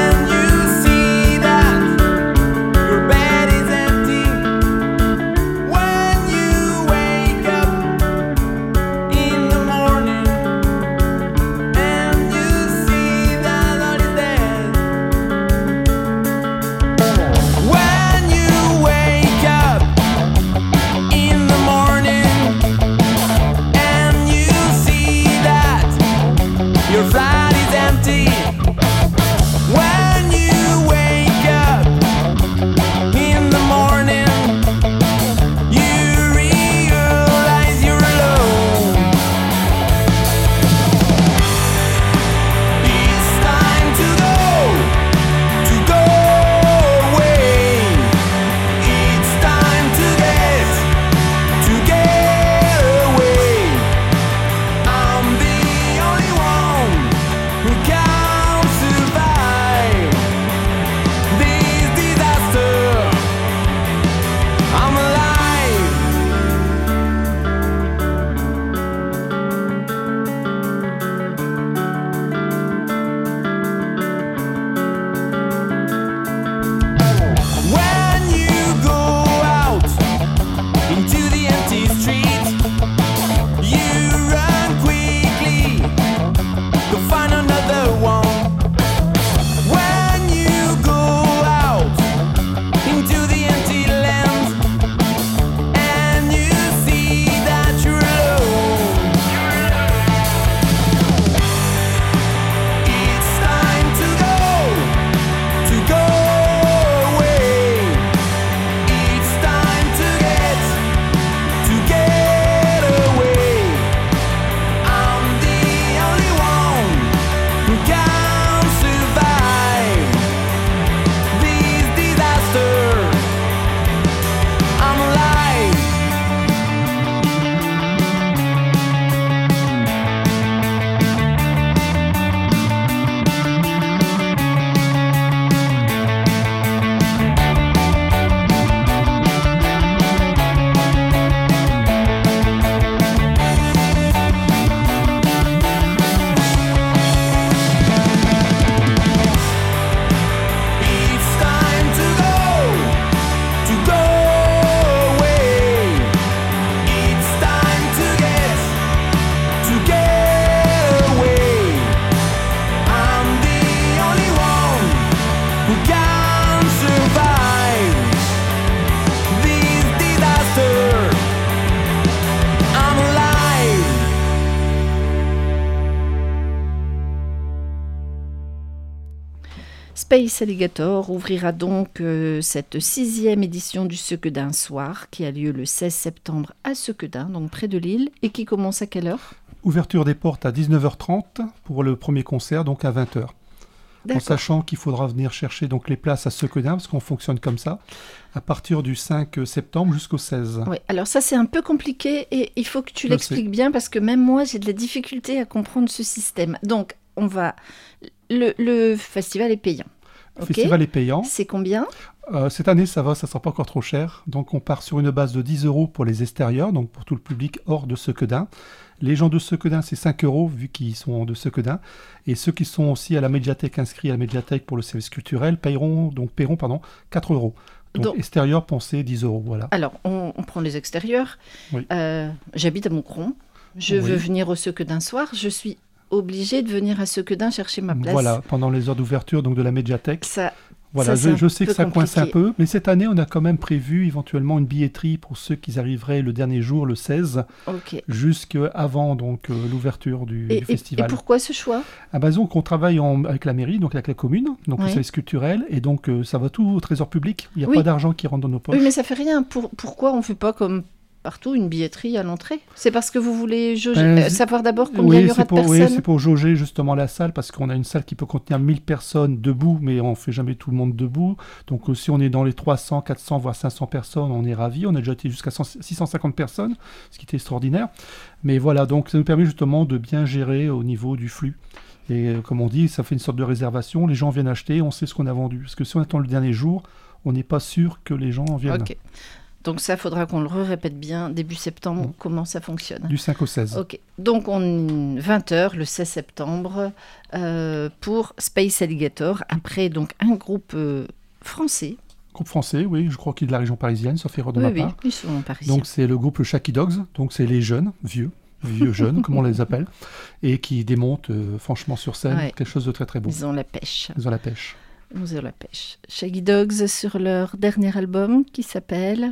Space Alligator ouvrira donc euh, cette sixième édition du Sequedin Soir qui a lieu le seize septembre à Sequedin, donc près de Lille, et qui commence à quelle heure ? Ouverture des portes à dix-neuf heures trente pour le premier concert, donc à vingt heures. En sachant qu'il faudra venir chercher donc les places à Sequedin, parce qu'on fonctionne comme ça, à partir du cinq septembre jusqu'au seize. Oui, alors ça c'est un peu compliqué et il faut que tu l'expliques bien parce que même moi j'ai de la difficulté à comprendre ce système. Donc on va... Le, le festival est payant. Le okay. festival est payant. C'est combien ? euh, Cette année ça va, ça ne sera pas encore trop cher. Donc on part sur une base de dix euros pour les extérieurs, donc pour tout le public hors de Sequedin. Les gens de Sequedin, c'est cinq euros, vu qu'ils sont de Sequedin. Et ceux qui sont aussi à la médiathèque, inscrits à la médiathèque pour le service culturel, paieront, donc, paieront pardon, quatre euros. Donc, donc extérieur, pensez dix euros. Voilà. Alors, on, on prend les extérieurs. Oui. Euh, j'habite à Moucron. Je oui. veux venir au Sequedin Soir. Je suis obligée de venir à Sequedin chercher ma place. Voilà, pendant les heures d'ouverture donc de la médiathèque. Ça... Voilà, ça, je, je sais que ça compliqué. coince un peu, mais cette année, on a quand même prévu éventuellement une billetterie pour ceux qui arriveraient le dernier jour, le seize, okay. jusqu'avant donc, euh, l'ouverture du, et, du festival. Et pourquoi ce choix ? Ah bah, donc, on travaille en, avec la mairie, donc avec la commune, donc oui. le service culturel, et donc euh, ça va tout au trésor public. Il n'y a oui. pas d'argent qui rentre dans nos poches. Oui, mais ça fait rien. Pour, pourquoi on ne fait pas comme partout une billetterie à l'entrée ? C'est parce que vous voulez jauger, euh, savoir d'abord combien oui, il y aura de pour, personnes ? Oui, c'est pour jauger justement la salle, parce qu'on a une salle qui peut contenir mille personnes debout, mais on ne fait jamais tout le monde debout. Donc euh, si on est dans les trois cents, quatre cents, voire cinq cents personnes, on est ravis. On a déjà été jusqu'à six cent cinquante personnes, ce qui était extraordinaire. Mais voilà, donc ça nous permet justement de bien gérer au niveau du flux. Et euh, comme on dit, ça fait une sorte de réservation. Les gens viennent acheter, on sait ce qu'on a vendu. Parce que si on attend le dernier jour, on n'est pas sûr que les gens viennent. Ok. Donc ça, il faudra qu'on le répète bien début septembre, mmh. comment ça fonctionne. Du cinq au seize. Ok. Donc on vingt heures le seize septembre euh, pour Space Alligator. Après, donc un groupe euh, français. Groupe français, oui, je crois qu'il est de la région parisienne, sauf erreur de oui, ma oui, part. ils sont parisiens. Donc c'est le groupe Shaky Dogs, donc c'est les jeunes, vieux, vieux jeunes, comme on les appelle, et qui démontent euh, franchement sur scène ouais. quelque chose de très très beau. Ils ont la pêche. Ils ont la pêche. Ils ont la pêche. Shaggy Dogs sur leur dernier album qui s'appelle...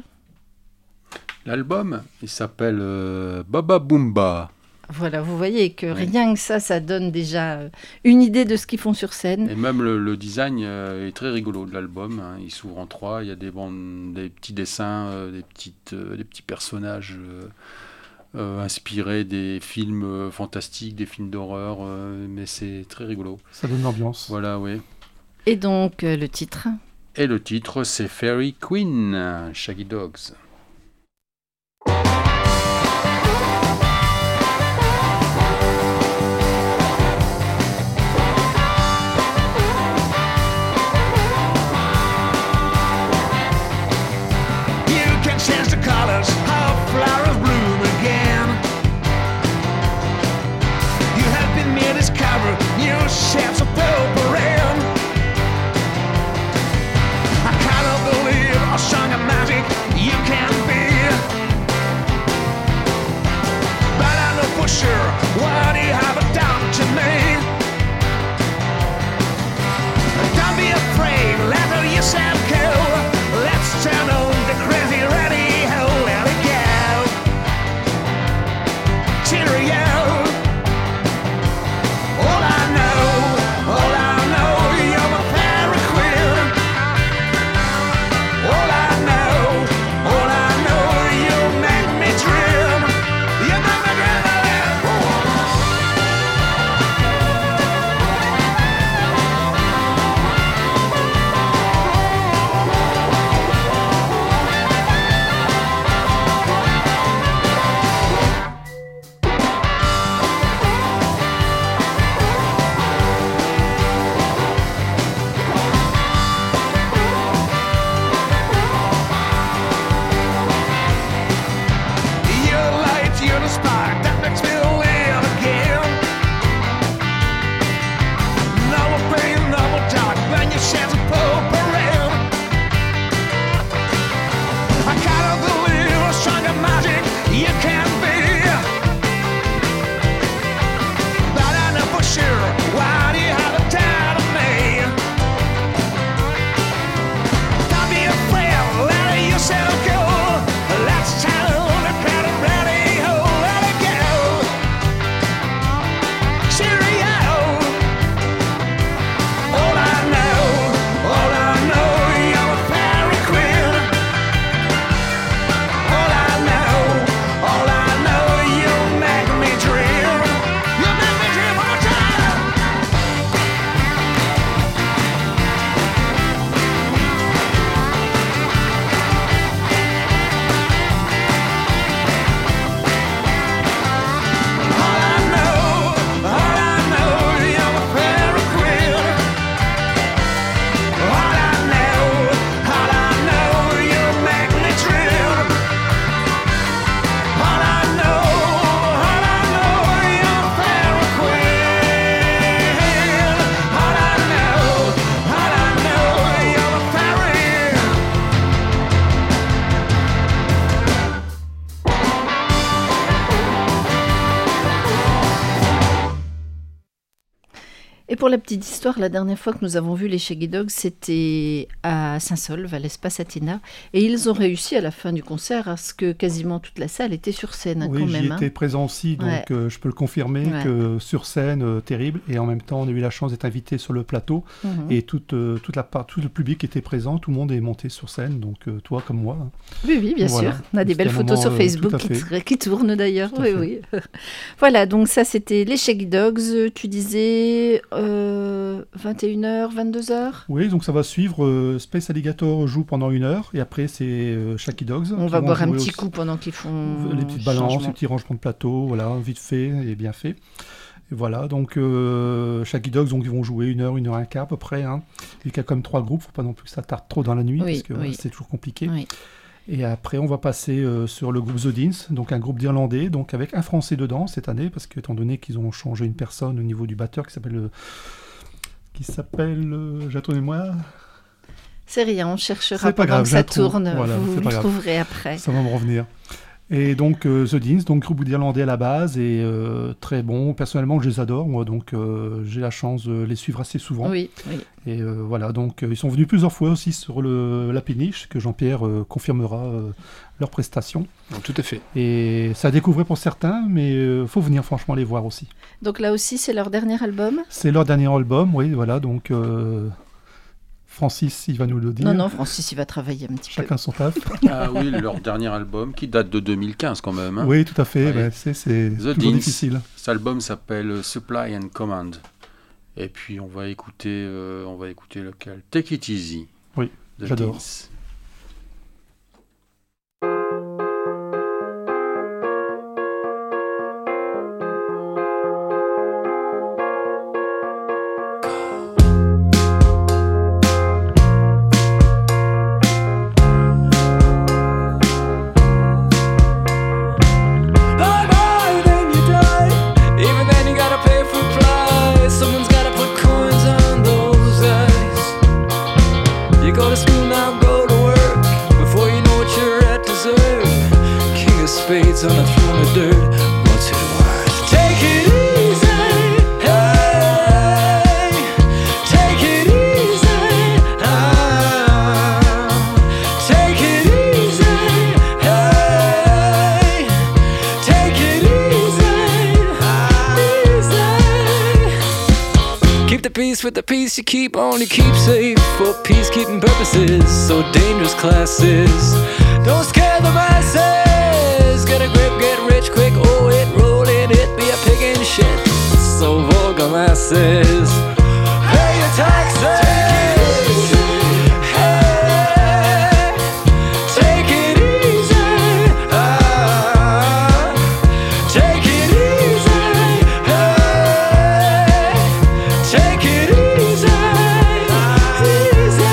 L'album, il s'appelle euh, Baba Boomba. Voilà, vous voyez que oui. rien que ça, ça donne déjà une idée de ce qu'ils font sur scène. Et même le, le design euh, est très rigolo de l'album. Hein. Il s'ouvre en trois, il y a des, bandes, des petits dessins, euh, des, petites, euh, des petits personnages euh, euh, inspirés des films euh, fantastiques, des films d'horreur, euh, mais c'est très rigolo. Ça donne l'ambiance. Voilà, oui. Et donc, euh, le titre ? Et le titre, c'est Fairy Queen, Shaggy Dogs. Change the colors, how flowers bloom again. You have been made discover new shades of purple rain. I cannot believe a song of magic you can Et pour la petite histoire, la dernière fois que nous avons vu les Shaggy Dogs, c'était à Saint-Solve, à l'Espace Athéna. Et ils ont réussi à la fin du concert à ce que quasiment toute la salle était sur scène, hein, oui, quand j'y même. étais hein. présent aussi, donc Ouais. euh, je peux le confirmer Ouais. que sur scène, euh, terrible. Et en même temps, on a eu la chance d'être invité sur le plateau. Mhm. Et toute, euh, toute la part, tout le public était présent, tout le monde est monté sur scène, donc euh, toi comme moi. hein. Oui, oui, bien Voilà. sûr. On a des C'était belles un photos moment, sur euh, Facebook tout à qui, fait. qui tournent d'ailleurs. Tout à Oui, fait. oui. Voilà, donc ça c'était les Shaggy Dogs. Tu disais euh, vingt et une heures, vingt-deux heures. Oui, donc ça va suivre. euh, Space Alligator joue pendant une heure, et après c'est euh, Shaggy Dogs. On qui va vont boire un jouer petit aussi. coup pendant qu'ils font Les petites balances, changement. les petits rangements de plateau, voilà, vite fait et bien fait. Et voilà, donc euh, Shaggy Dogs, donc, ils vont jouer une heure, une heure et un quart à peu près. Hein. Vu qu'il y a quand même trois groupes, faut pas non plus que ça tarde trop dans la nuit, Oui, parce que oui. voilà, c'est toujours compliqué. Oui. Et après, on va passer euh, sur le groupe The Deans, donc un groupe d'Irlandais, donc avec un Français dedans cette année, parce que étant donné qu'ils ont changé une personne au niveau du batteur qui s'appelle, euh, qui s'appelle, euh, j'ai un trou de mémoire. C'est rien, on cherchera C'est pas pendant grave, que j'ai un ça trou. tourne. Voilà, vous c'est vous pas le grave. trouverez après. Ça va me revenir. Et donc euh, The Deans, donc groupe d'Irlandais à la base, et euh, très bon. Personnellement, je les adore, moi, donc euh, j'ai la chance de les suivre assez souvent. Oui, oui. Et euh, voilà, donc euh, ils sont venus plusieurs fois aussi sur le, la péniche, que Jean-Pierre euh, confirmera euh, leurs prestations. Non, tout à fait. Et ça a découvert pour certains, mais il euh, faut venir franchement les voir aussi. Donc là aussi, c'est leur dernier album. C'est leur dernier album, oui, voilà, donc euh, Francis, il va nous le dire. Non, non, Francis, il va travailler un petit Chacun son taf. Ah oui, leur dernier album qui date de deux mille quinze quand même. hein. Oui, tout à fait, Ouais. bah, c'est, c'est The toujours Deans. difficile. Cet album s'appelle Supply and Command. Et puis on va écouter, euh, on va écouter lequel Take It Easy. Oui, The j'adore. Deans. Bye bye, then you die. Even then, you gotta pay for price. Someone's gotta put coins on those eyes. You go to school now, go to work. Before you know what you're at deserve. King of spades on a throne of dirt. What's it worth? Take it easy. Hey, take it easy. Ah, take it easy. Hey, take it easy. Easy. Keep the peace with the peace you keep on, you keep safe for peacekeeping purposes. So dangerous classes. Don't scare the masses. Get a grip, get rich quick. Oh, it, roll it, it be a pig in shit. So vulgar masses. Pay your taxes. Hey, take it easy. Ah, take it easy. Hey, take it easy. Easy.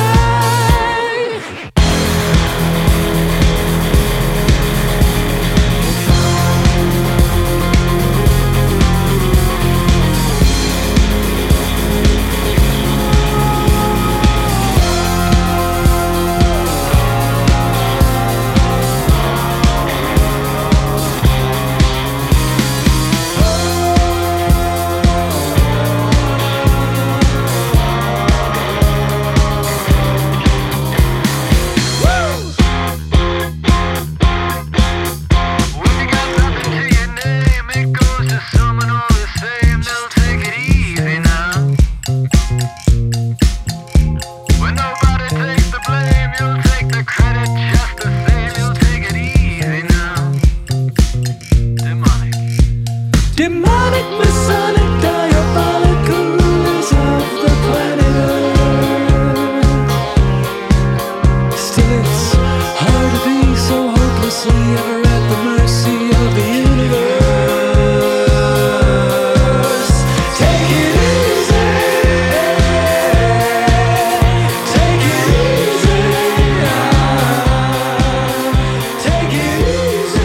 Demonic, Masonic, diabolical rulers of the planet Earth. Still, it's hard to be so hopelessly ever at the mercy of the universe. Take it easy. Take it easy. Take it easy.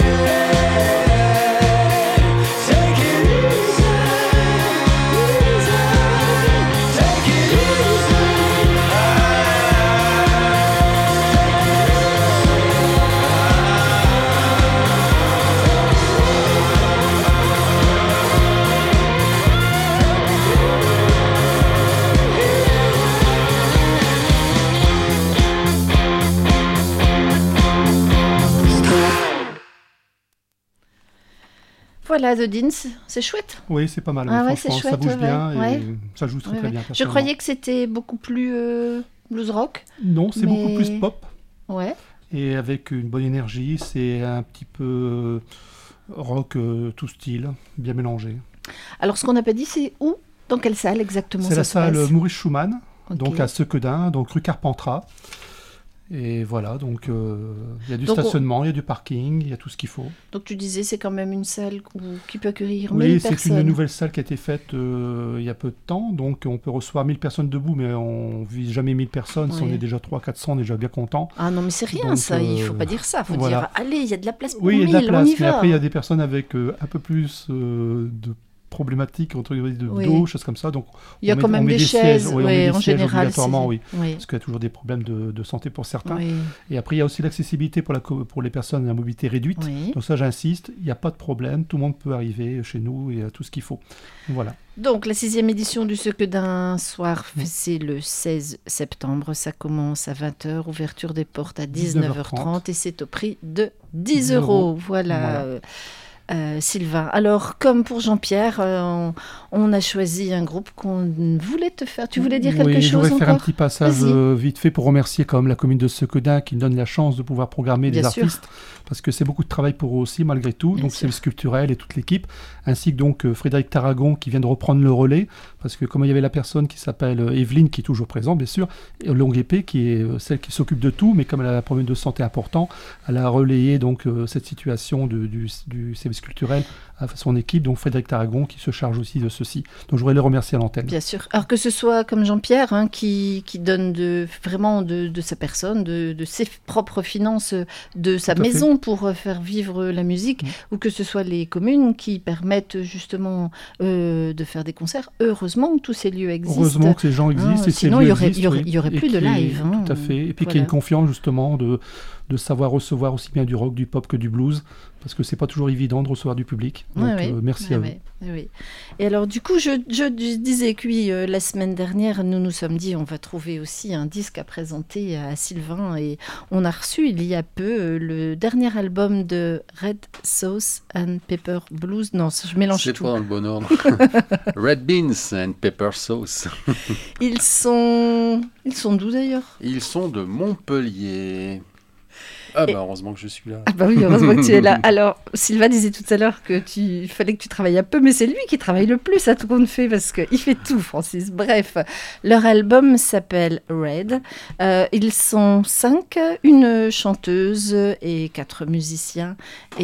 Take it easy, take it easy. Voilà, The Deans, c'est chouette. Oui, c'est pas mal. Ah ouais, franchement, c'est chouette, ça bouge ouais, bien ouais. et ça joue très Ouais, très ouais. bien. Je croyais que c'était beaucoup plus euh, blues rock. Non, c'est mais... beaucoup plus pop. Ouais. Et avec une bonne énergie, c'est un petit peu euh, rock, euh, tout style, bien mélangé. Alors, ce qu'on n'a pas dit, c'est où? Dans quelle salle exactement? C'est la ça se salle passe Maurice Schumann, okay. donc à Sequedin, donc rue Carpentras. Et voilà, donc il euh, y a du donc stationnement, il on... y a du parking, il y a tout ce qu'il faut. Donc tu disais, c'est quand même une salle où, qui peut accueillir oui, mille c'est personnes. une nouvelle salle qui a été faite euh, il y a peu de temps, donc on peut recevoir mille personnes debout, mais on ne vise jamais mille personnes. Oui. Si on est déjà trois cents à quatre cents, on est déjà bien content. Ah non, mais c'est rien donc, ça, euh... il ne faut pas dire ça, il faut voilà. dire, allez, il y a de la place pour oui, mille, il y a de la place, on y mais va. après il y a des personnes avec euh, un peu plus euh, de problématiques entre guillemets de oui. dos, choses comme ça. Donc il y a on quand met, même des, des chaises, chaises, oui, oui, on met des en sièges général, obligatoirement, oui, oui. Parce qu'il y a toujours des problèmes de, de santé pour certains. Oui. Et après il y a aussi l'accessibilité pour, la, pour les personnes à mobilité réduite. Oui. Donc ça j'insiste, il n'y a pas de problème, tout le monde peut arriver chez nous et il y a tout ce qu'il faut. Voilà. Donc la sixième édition du Sequedin Soir, mmh. c'est le seize septembre, ça commence à vingt heures, ouverture des portes à dix-neuf heures trente et c'est au prix de dix euros. Voilà. voilà. Euh, Sylvain. Alors, comme pour Jean-Pierre, euh, on, on a choisi un groupe qu'on voulait te faire. Tu voulais dire quelque oui, chose encore ? Je voudrais faire un petit passage euh, vite fait pour remercier quand même la commune de Sequedin qui me donne la chance de pouvoir programmer Bien des sûr. artistes, parce que c'est beaucoup de travail pour eux aussi, malgré tout. Bien donc, sûr. c'est le sculpturel et toute l'équipe, ainsi que donc euh, Frédéric Tarragon qui vient de reprendre le relais, parce que comme il y avait la personne qui s'appelle euh, Evelyne, qui est toujours présente, bien sûr, et Longue Épée, qui est euh, celle qui s'occupe de tout, mais comme elle a un problème de santé important, elle a relayé donc euh, cette situation de, du, du service culturel à son équipe, donc Frédéric Tarragon, qui se charge aussi de ceci. Donc je voudrais les remercier à l'antenne. Bien sûr. Alors que ce soit comme Jean-Pierre, hein, qui, qui donne de, vraiment de, de sa personne, de, de ses propres finances, de sa Tout à maison fait. pour faire vivre la musique, Mmh. ou que ce soit les communes qui permettent justement euh, de faire des concerts. Heureusement que tous ces lieux existent. Heureusement que ces gens existent. Hein, et sinon, ces il lieux n'y aurait, existent, y aurait, oui. y aurait plus Et de qui- live. Hein. Tout à fait. Et puis qu'il y Voilà. ait une confiance justement de, de savoir recevoir aussi bien du rock, du pop que du blues, parce que c'est pas toujours évident de recevoir du public. Donc Ouais, ouais. euh, merci Ouais, à ouais, ouais, ouais. Et alors du coup, je, je disais que oui, euh, la semaine dernière, nous nous sommes dit on va trouver aussi un disque à présenter à Sylvain, et on a reçu il y a peu euh, le dernier album de Red Sauce and Pepper Blues. Non, je mélange C'est tout. pas dans le bon ordre. Red Beans and Pepper Sauce. Ils sont, ils sont d'où d'ailleurs ? Ils sont de Montpellier. Ah Et- bah heureusement que je suis là. Ah bah oui, heureusement que tu es là. Alors, Sylvain disait tout à l'heure que tu il fallait que tu travailles un peu, mais c'est lui qui travaille le plus à tout compte fait, parce qu'il fait tout, Francis. Bref, leur album s'appelle Red. Euh, ils sont cinq, une chanteuse et quatre musiciens.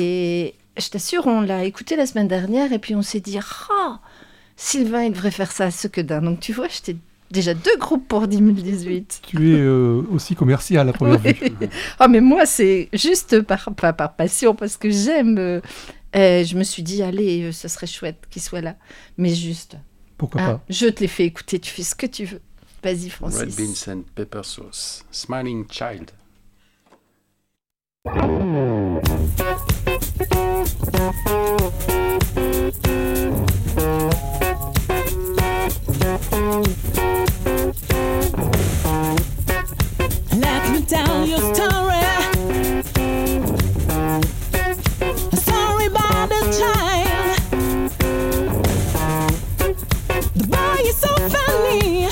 Et je t'assure, on l'a écouté la semaine dernière, et puis on s'est dit, ah, Sylvain, il devrait faire ça à Sequedin. Donc tu vois, je t'ai déjà deux groupes pour deux mille dix-huit. Tu es euh, aussi commercial à première Oui. vue. Ah, mais moi, c'est juste par, pas par passion, parce que j'aime. euh, euh, je me suis dit, allez, euh, ce serait chouette qu'il soit là. Mais juste, Pourquoi hein, pas. je te l'ai fait écouter, tu fais ce que tu veux. Vas-y, Francis. Red Beans and Pepper Sauce. Smiling Child. Let me tell you a story. A story about a child. The boy is so funny.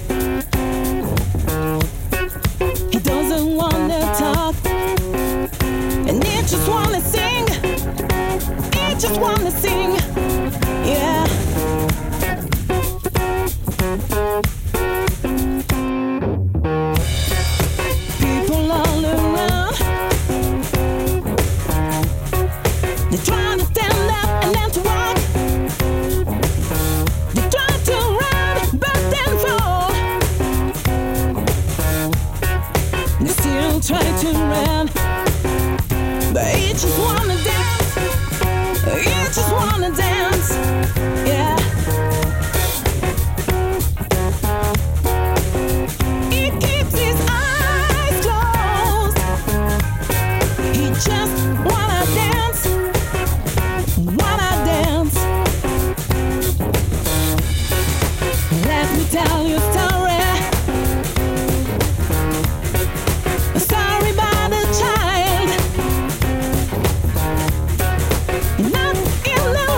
He doesn't wanna talk, and he just wanna sing. He just wanna sing. Yeah. People all around, they're trying to stand up and then to walk. They try to run, but then fall. They still try to run, but you just wanna dance. You just wanna dance, yeah. He keeps his eyes closed. He just wanna dance, wanna dance. Let me tell you a story. A story about a child. Not in the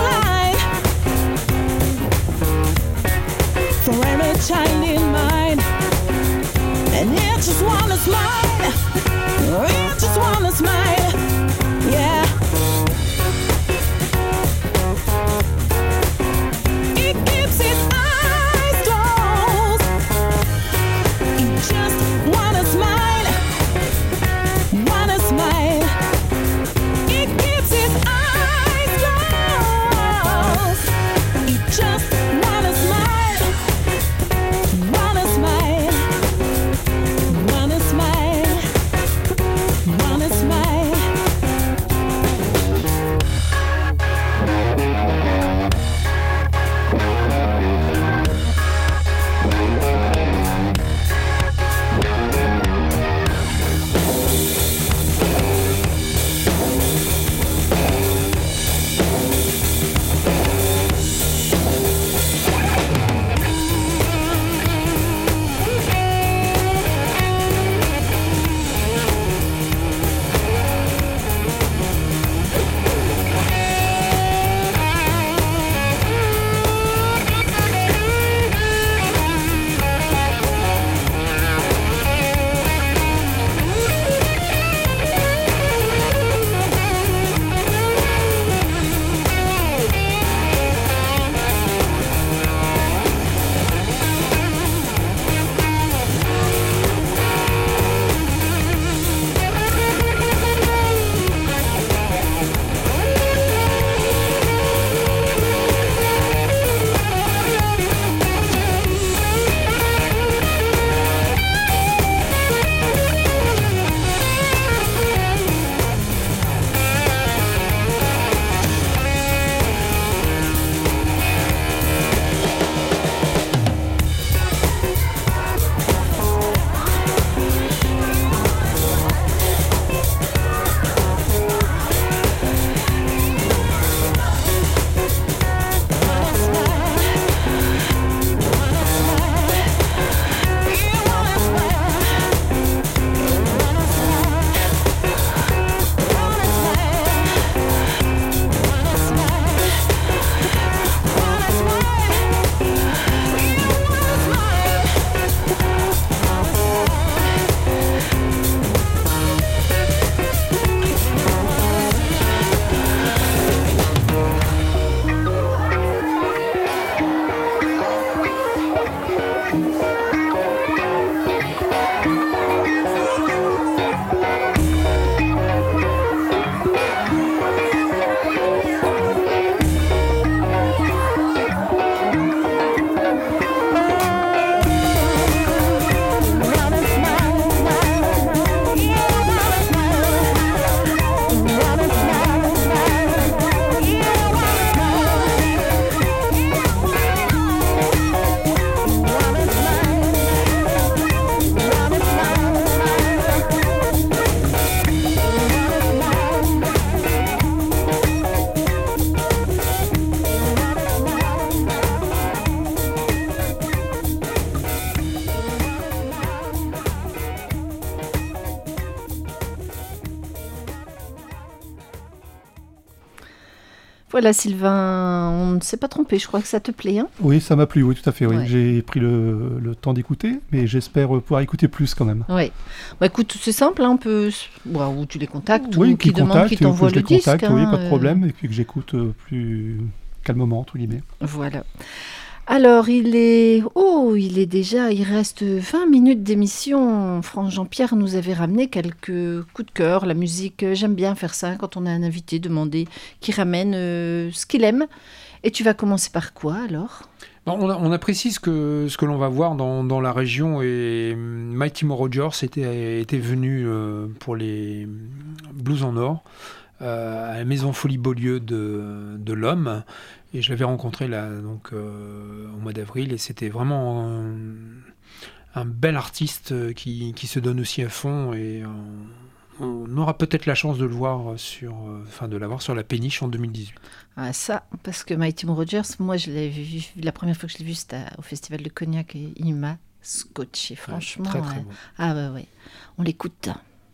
Voilà Sylvain, on ne s'est pas trompé, je crois que ça te plaît. Hein oui, ça m'a plu, oui, tout à fait. Oui. Ouais. J'ai pris le, le temps d'écouter, mais j'espère pouvoir écouter plus quand même. Oui. Bah, écoute, c'est simple, hein, on peut... Bah, ou tu les contactes, oui, ou qui demandent, qui t'envoient le disque. Contacte, hein, oui, pas de euh... problème, et puis que j'écoute euh, plus calmement, entre guillemets. Voilà. Alors, il est... Oh, il est déjà... Il reste vingt minutes d'émission. Franck Jean-Pierre nous avait ramené quelques coups de cœur. La musique, j'aime bien faire ça quand on a un invité, demander qui ramène euh, ce qu'il aime. Et tu vas commencer par quoi, alors ? Bon, on, a, on apprécie ce que, ce que l'on va voir dans, dans la région. Et Mighty Mo Rogers était, était venu euh, pour les Blues en Or. Euh, à la Maison Folie Beaulieu de, de l'Homme, et je l'avais rencontré là, donc, euh, au mois d'avril, et c'était vraiment un, un bel artiste qui, qui se donne aussi à fond, et euh, on aura peut-être la chance de le voir sur, euh, enfin de l'avoir sur la péniche en deux mille dix-huit. Ah ça, parce que Mighty Mo Rogers, moi je l'ai vu, la première fois que je l'ai vu c'était au Festival de Cognac, et il m'a scotché, franchement. Ouais, très très ouais. bon. Ah ouais, ouais, on l'écoute.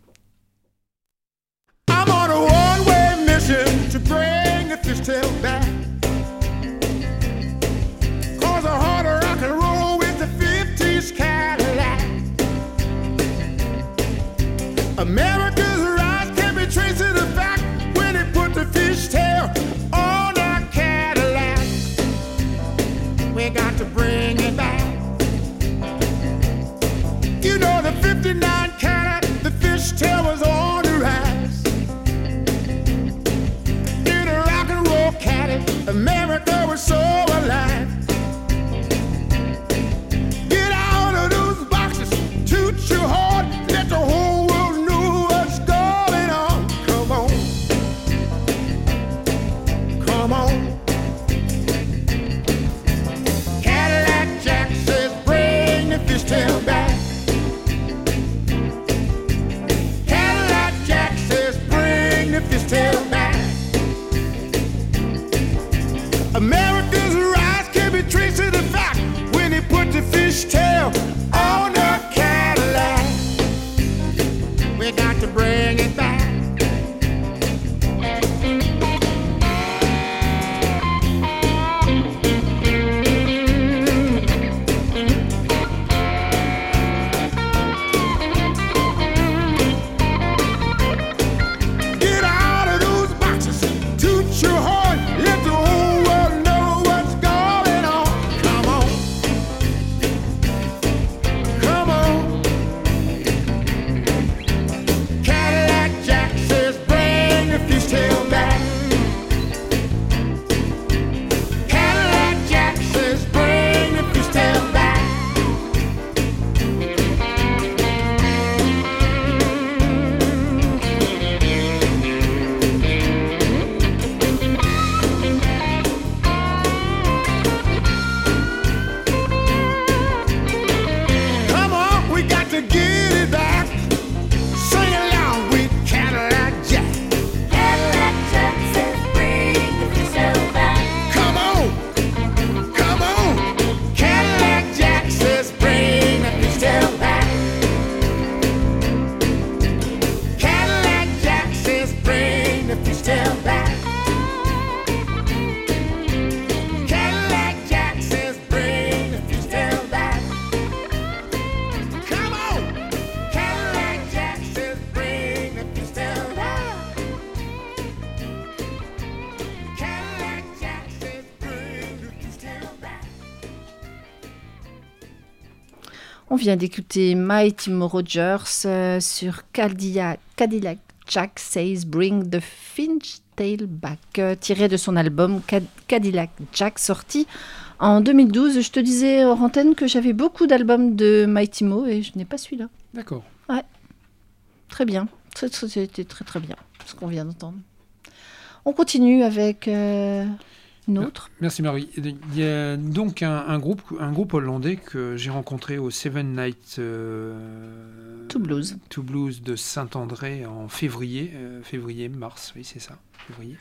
I'm on a one-way mission to bring the fishtail back. Cause I heart of rock and roll with the fifties Cadillac. America's rise can be traced to the fact when they put the fishtail on a Cadillac. We got to bring it back. You know the fifty-nine Cadillac, the fishtail was on the rise. America was so alive. Get out of those boxes, toot your horn, let the whole world know what's going on. Come on, come on. Cadillac Jack says bring the fishtail back. Cadillac Jack says bring the fishtail back. America's rise can be traced to the fact when they put the fishtail on a Cadillac. We got to bring it back. Get out of those boxes, toot your horn, let the whole world know what's going on. Come on, come on. Cadillac Jack says bring the fishtail back. Cadillac Jack says bring the fishtail back. Come on, we got to get it back. Sing along with Cadillac Jack. Cadillac Jack says bring the fishtail back. Come on, come on. Cadillac Jack says bring the fishtail back. Cadillac Jack says bring the fishtail back. Cadillac Jack says bring the fishtail back. Come on! Cadillac Jack says bring the fishtail back. Cadillac Jack says bring the fishtail back. On vient d'écouter Mighty Mo Rogers euh, sur Cadillac, Cadillac Jack Says Bring the Fishtail Back, euh, tiré de son album Cad- Cadillac Jack, sorti en deux mille douze. Je te disais hors antenne que j'avais beaucoup d'albums de Mighty Mo et je n'ai pas celui-là. D'accord. Très bien, très, très, c'était très très bien ce qu'on vient d'entendre. On continue avec euh, une autre. Merci Marie. Il y a donc un, un, groupe, un groupe hollandais que j'ai rencontré au Seven Night euh, To Blues. To Blues de Saint-André en février, euh, février, mars, oui c'est ça, février.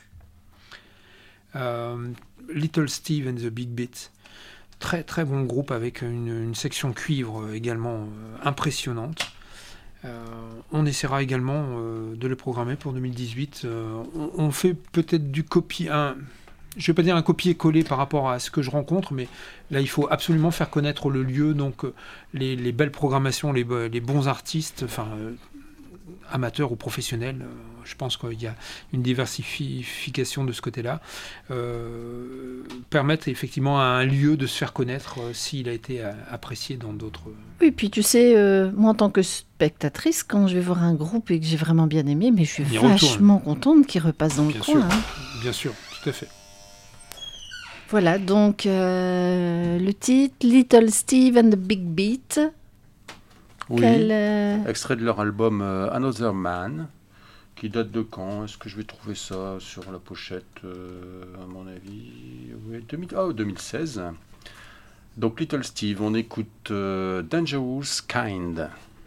Euh, Little Steve and the Big Beat. Très très bon groupe avec une, une section cuivre également euh, impressionnante. Euh, on essaiera également euh, de le programmer pour deux mille dix-huit. Euh, on, on fait peut-être du copie, un, je vais pas dire un copier-coller par rapport à ce que je rencontre, mais là, il faut absolument faire connaître le lieu, donc euh, les, les belles programmations, les, les bons artistes, enfin, euh, amateurs ou professionnels. Euh, je pense qu'il y a une diversification de ce côté-là. Euh, permettre effectivement à un lieu de se faire connaître euh, s'il a été euh, apprécié dans d'autres... Oui, puis tu sais, euh, moi en tant que spectatrice, quand je vais voir un groupe et que j'ai vraiment bien aimé, mais je suis Il vachement retourne. contente qu'il repasse dans Bien le sûr, coin. Hein. Bien sûr, tout à fait. Voilà, donc euh, le titre, Little Steve and the Big Beat. Oui, Quel, euh, extrait de leur album euh, Another Man, qui date de quand? Est-ce que je vais trouver ça sur la pochette euh, à mon avis, oui, deux mille, oh, deux mille seize. Donc Little Steve, on écoute euh, Dangerous Kind.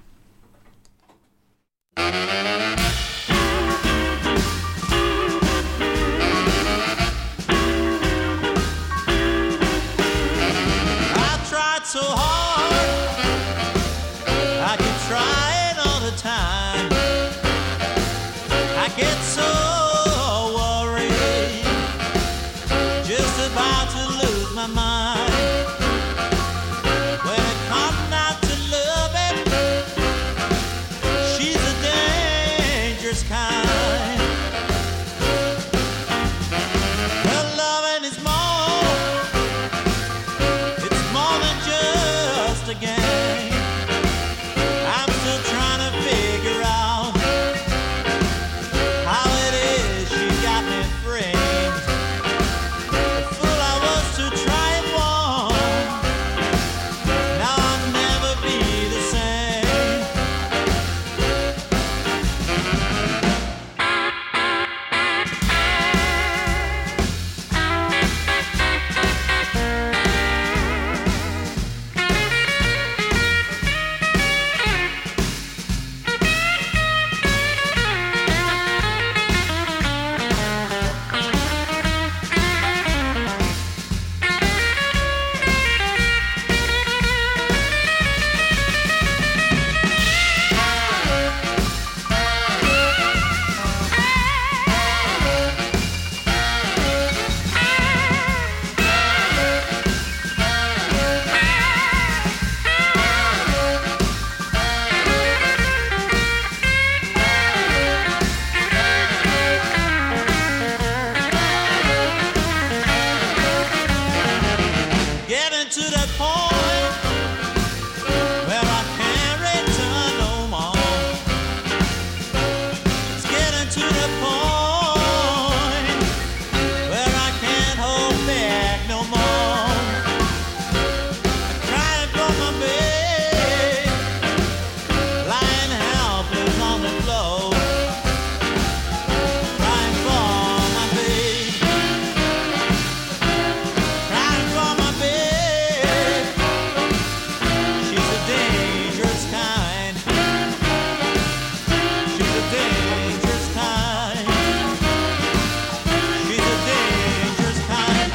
I tried so hard, I keep trying all the time. I get so worried, just about to lose my mind. When it comes out to love it, she's a dangerous kind. Her loving is more, it's more than just a game. I'm still trying to figure out how it is she got me framed. The fool I was to try it once, now I'll never be the same. Getting to that point where I can't return no more. It's getting to the point where I can't hold back no more. I'm crying for my babe, lying helpless on the floor. Crying for my babe, crying for my babe. She's a dangerous kind. She's a dangerous kind. She's a dangerous kind.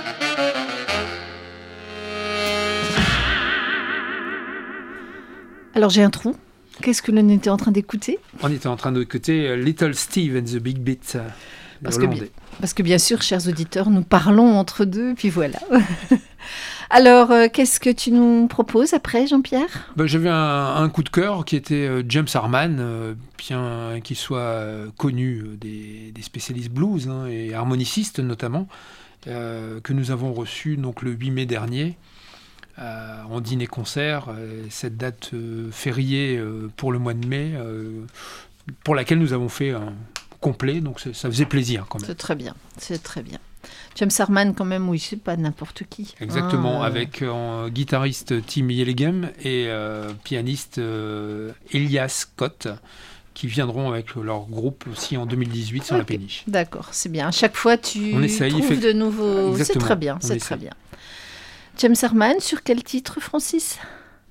Alors j'ai un trou. Qu'est-ce que l'on était en train d'écouter? On était en train d'écouter euh, Little Steve and the Big Beat. euh, Parce que, bi- hollandais. parce que bien sûr, chers auditeurs, nous parlons entre deux, puis voilà. Alors, euh, qu'est-ce que tu nous proposes après, Jean-Pierre? Ben, j'avais un, un coup de cœur qui était euh, James Harman, euh, bien qu'il soit euh, connu euh, des, des spécialistes blues hein, et harmonicistes notamment, euh, que nous avons reçu donc, le huit mai dernier euh, en dîner-concert, euh, cette date euh, fériée euh, pour le mois de mai, euh, pour laquelle nous avons fait un complet, donc c'est- ça faisait plaisir quand même. C'est très bien, c'est très bien. James Harman, quand même, oui, c'est pas n'importe qui. Exactement, Ah, avec euh, guitariste Tim Yellegem et euh, pianiste euh, Elias Scott, qui viendront avec leur groupe aussi en deux mille dix-huit sur la Ok. péniche. D'accord, c'est bien. À chaque fois, tu On essaye, trouves fait- de nouveaux... C'est Exactement, très bien, on c'est essaye. très bien. James Harman, sur quel titre, Francis?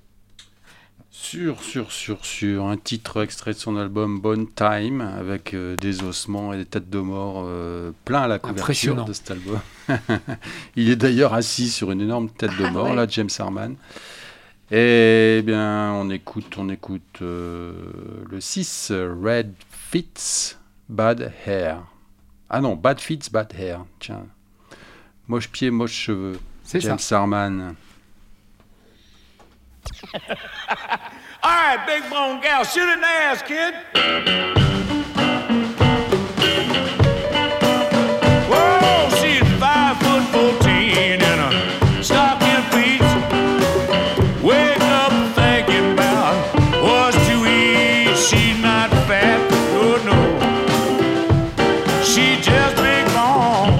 Sur, sur, sur, sur un titre extrait de son album Bone Time, avec euh, des ossements et des têtes de mort euh, plein à la couverture Impressionnant. de cet album. Il est d'ailleurs assis sur une énorme tête de Ah mort, ouais. là, James Harman. Eh bien, on écoute, on écoute euh, le six, euh, Red Fits, Bad Hair. Ah non, Bad Fits, Bad Hair, tiens. Moche pied, moche cheveux. C'est James ça. Sarman. All right, big bone gal, shoot it in the ass, kid. Whoa, she's five foot fourteen and a stocking feet. Wake up thinking about what's to eat. She's not fat, oh no. She just big bone.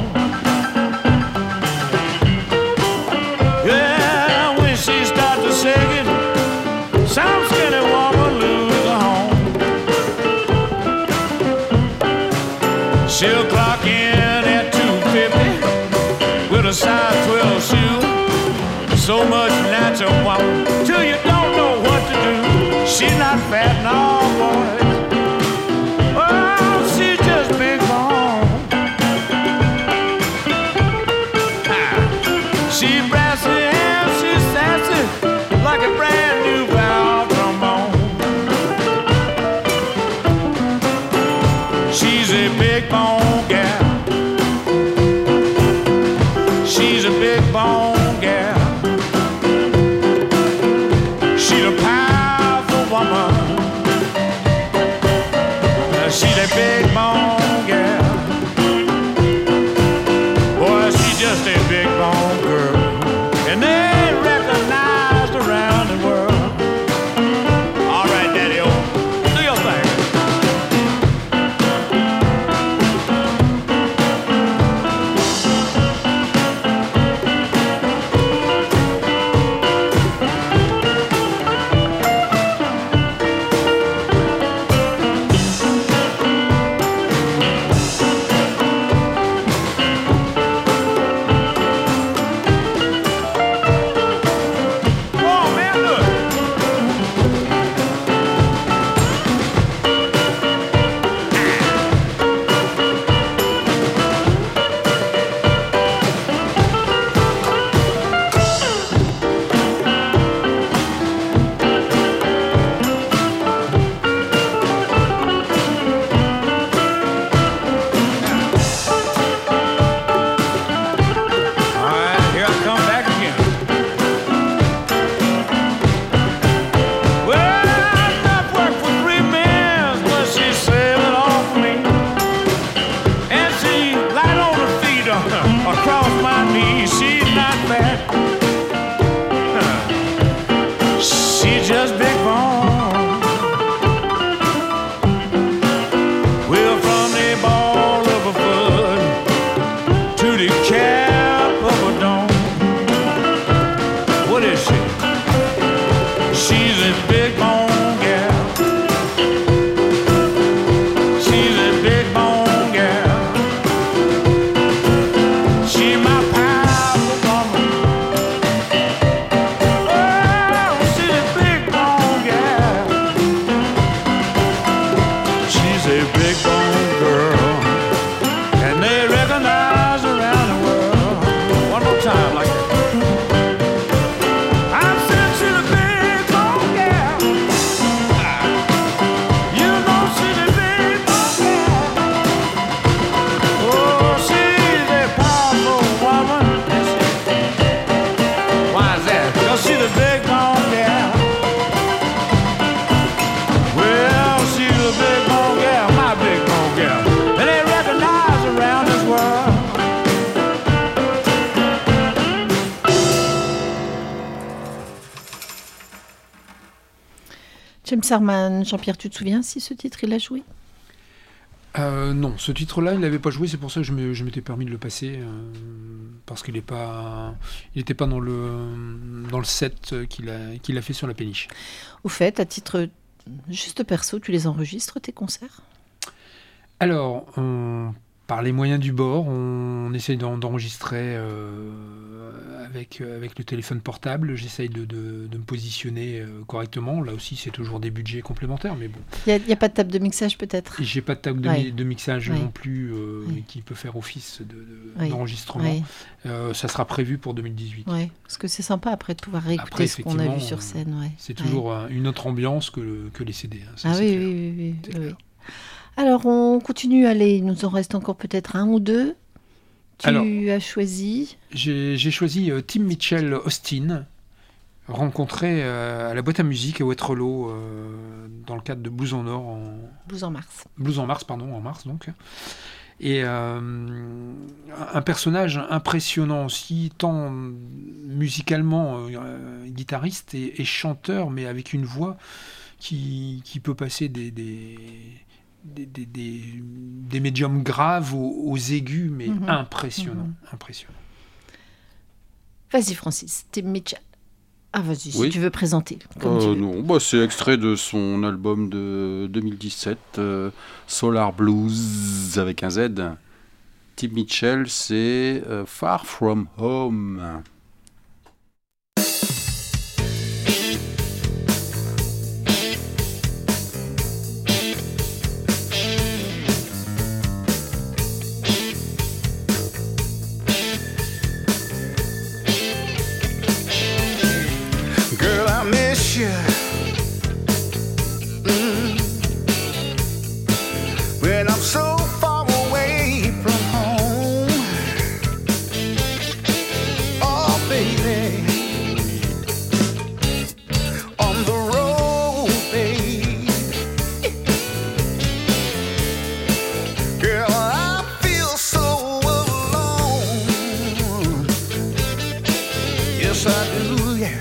Yeah, when she starts to sing it, some skinny woman lose her home. She'll clock in at two fifty with a size twelve shoe. So much natural woman till you don't know what to do. She's not fat, no boys. Oh, she's just big bone. Ah, she's brassy and she's sassy like a brand new valve trombone. She's a big bone gal. She's a big bone gal. She's a powerful woman. Uh, She's a big bone gal. Boy, she's just a big bone girl. And they recognized around the world. All right, Daddy O, do your thing. Oh, man, look. All right, here I come back again. Well, I've worked for three men, but she saved it all for me. And she light on her feet uh, across my knees. She's not bad. Uh, She's just big bone. Well, from the ball of a foot to the cap of a dome. What is she? She's a big bone gal. She's a big bone gal. She's my powerful woman. Oh, she's a big bone gal. She's a big bone girl. And they recognize around the world. One more time like that. I said she's a big bone gal. You know she's a big bone gal. Oh, she's a powerful woman. Why is that? 'Cause she's a big bone gal. Well, she's a big bone gal, my big bone gal. And they recognize around this world. James Sarman, Jean-Pierre, tu te souviens si ce titre il a joué? Euh, non, ce titre-là, il l'avait pas joué, c'est pour ça que je, me- je m'étais permis de le passer, euh, parce qu'il n'est pas, il n'était pas dans le dans le set qu'il a qu'il a fait sur la péniche. Au fait, à titre juste perso, tu les enregistres tes concerts? Alors, on- par les moyens du bord, on, on essaye d'en- d'enregistrer euh, avec, euh, avec le téléphone portable. J'essaye de, de- de me positionner euh, correctement. Là aussi, c'est toujours des budgets complémentaires, mais bon. Il n'y a, a pas de table de mixage peut-être? Et j'ai pas de table de, Ouais. mi- de mixage Ouais. non plus euh, Ouais. qui peut faire office de- de- Oui. d'enregistrement. Oui. Euh, ça sera prévu pour deux mille dix-huit. Ouais, parce que c'est sympa après de pouvoir réécouter Après, ce qu'on a vu effectivement, sur euh, scène. Ouais. C'est Ouais. toujours euh, une autre ambiance que, le- que les C D. hein, ça, Ah c'est oui, clair. oui, oui, oui, oui, oui. Alors on continue, allez, il nous en reste encore peut-être un ou deux. Tu Alors, as choisi J'ai, j'ai choisi euh, Tim Mitchell Austin, rencontré euh, à la boîte à musique à Waterloo euh, dans le cadre de Blues en Or en Blues en mars. Blues en mars, pardon, en mars donc. Et euh, un personnage impressionnant aussi, tant musicalement euh, guitariste et, et chanteur, mais avec une voix qui, qui peut passer des, des, des, des, des, des médiums graves aux, aux aigus, mais Mhm. impressionnant, Mhm. impressionnant. Vas-y, Francis. Tim Mitchell. Ah, vas-y, si Oui. tu veux présenter. Comme Euh, tu veux. non, bah, c'est extrait de son album de deux mille dix-sept, euh, Solar Blues avec un Z. Tim Mitchell, c'est euh, Far From Home. Girl, I miss you. Mm. When I'm so far away from home. Oh, baby. On the road, babe. Girl, I feel so alone. Yes, I do, yeah.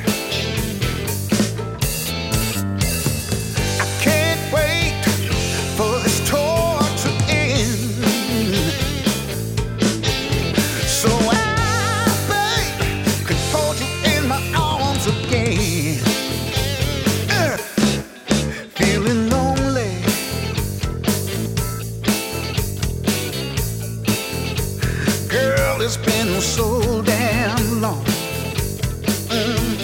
Can't wait for this tour to end. So I, babe, could hold you in my arms again. Uh, feeling lonely. Girl, it's been so damn long. Mm.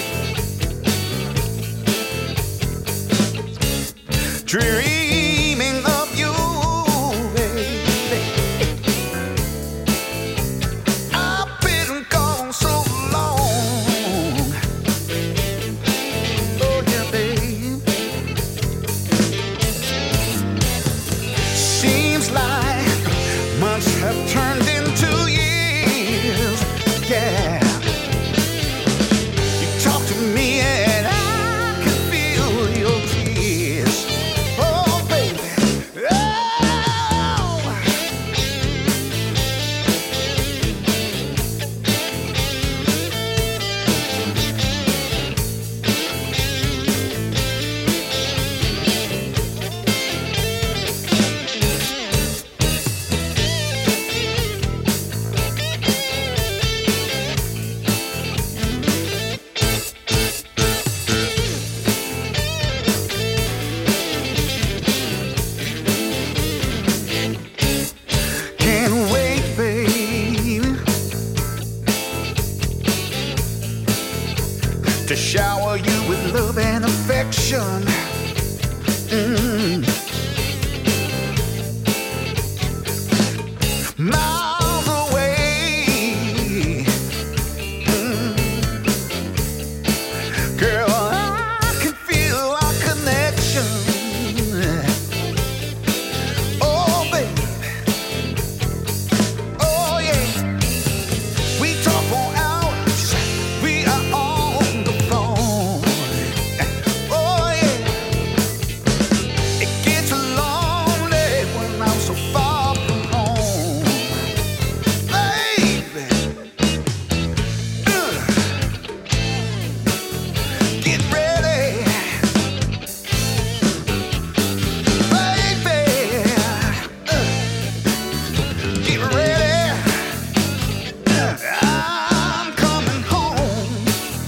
Dreaming of you, baby. I've been gone so long. Oh yeah, babe. Seems like months have turned into years. Yeah. You talk to me and I can feel your tears. Oh, baby. Oh. Can't wait, baby, to shower you with love and affection. Mm. Miles away. Mm. Girl, I can feel our connection. Oh, baby. Oh yeah, we talk for hours. We are on the phone. Oh yeah, it gets lonely when I'm so far from home, baby. Uh, get ready, baby. Uh, get ready. I'm coming home.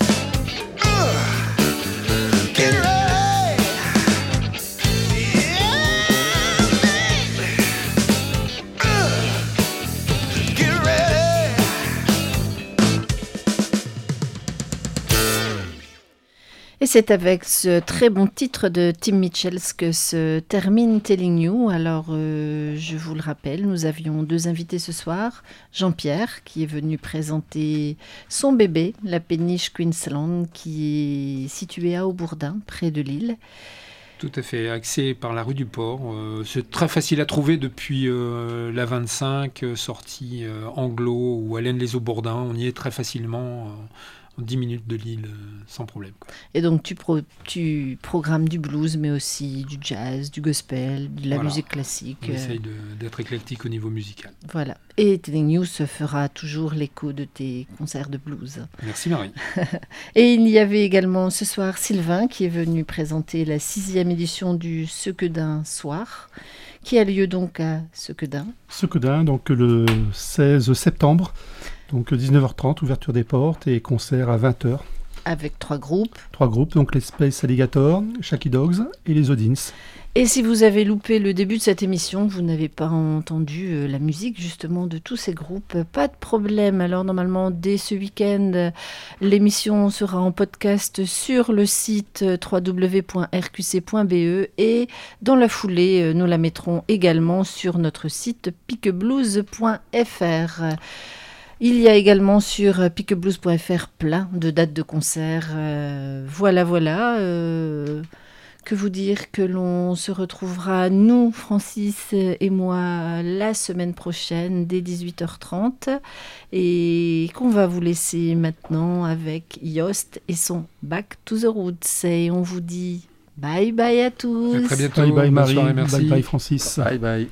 Uh, get ready. Yeah, baby. Uh, get ready. Et c'est avec ce très bon titre de Tim Mitchell que se termine Telling You. Alors, euh, je vous le rappelle, nous avions deux invités ce soir. Jean-Pierre, qui est venu présenter son bébé, la péniche Queensland, qui est située à Aubourdin, près de Lille. Tout à fait, accès par la rue du Port. Euh, c'est très facile à trouver depuis euh, la vingt-cinq, euh, sortie euh, Anglo ou Allaine-les-Eaux-Bourdins. On y est très facilement, euh, en dix minutes de Lille, euh, sans problème, quoi. Et donc tu, pro- tu programmes du blues, mais aussi du jazz, du gospel, de la Voilà. musique classique. On euh, essaye de, d'être éclectique au niveau musical. Voilà. Et Telling News se fera toujours l'écho de tes concerts de blues. Merci Marie. Et il y avait également ce soir Sylvain qui est venu présenter la sixième édition du Sequedin Soir, qui a lieu donc à Sequedin. Sequedin, donc le seize septembre, donc dix-neuf heures trente, ouverture des portes et concert à vingt heures. Avec trois groupes. Trois groupes, donc les Space Alligator, Shaky Dogs et les Odins. Et si vous avez loupé le début de cette émission, vous n'avez pas entendu euh, la musique justement de tous ces groupes, euh, pas de problème. Alors normalement, dès ce week-end, euh, l'émission sera en podcast sur le site euh, w w w point r q c point b e et dans la foulée, euh, nous la mettrons également sur notre site piqueblues point f r. Il y a également sur piqueblues point f r plein de dates de concert. Euh, voilà, voilà. Euh, que vous dire que l'on se retrouvera, nous, Francis et moi, la semaine prochaine, dès dix-huit heures trente. Et qu'on va vous laisser maintenant avec Yost et son Back to the Roots. Et on vous dit bye bye à tous. À très bientôt. Bye bye Bonne Marie, soirée, merci. bye bye Francis. Bye bye.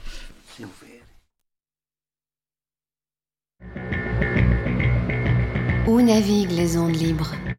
Où naviguent les ondes libres?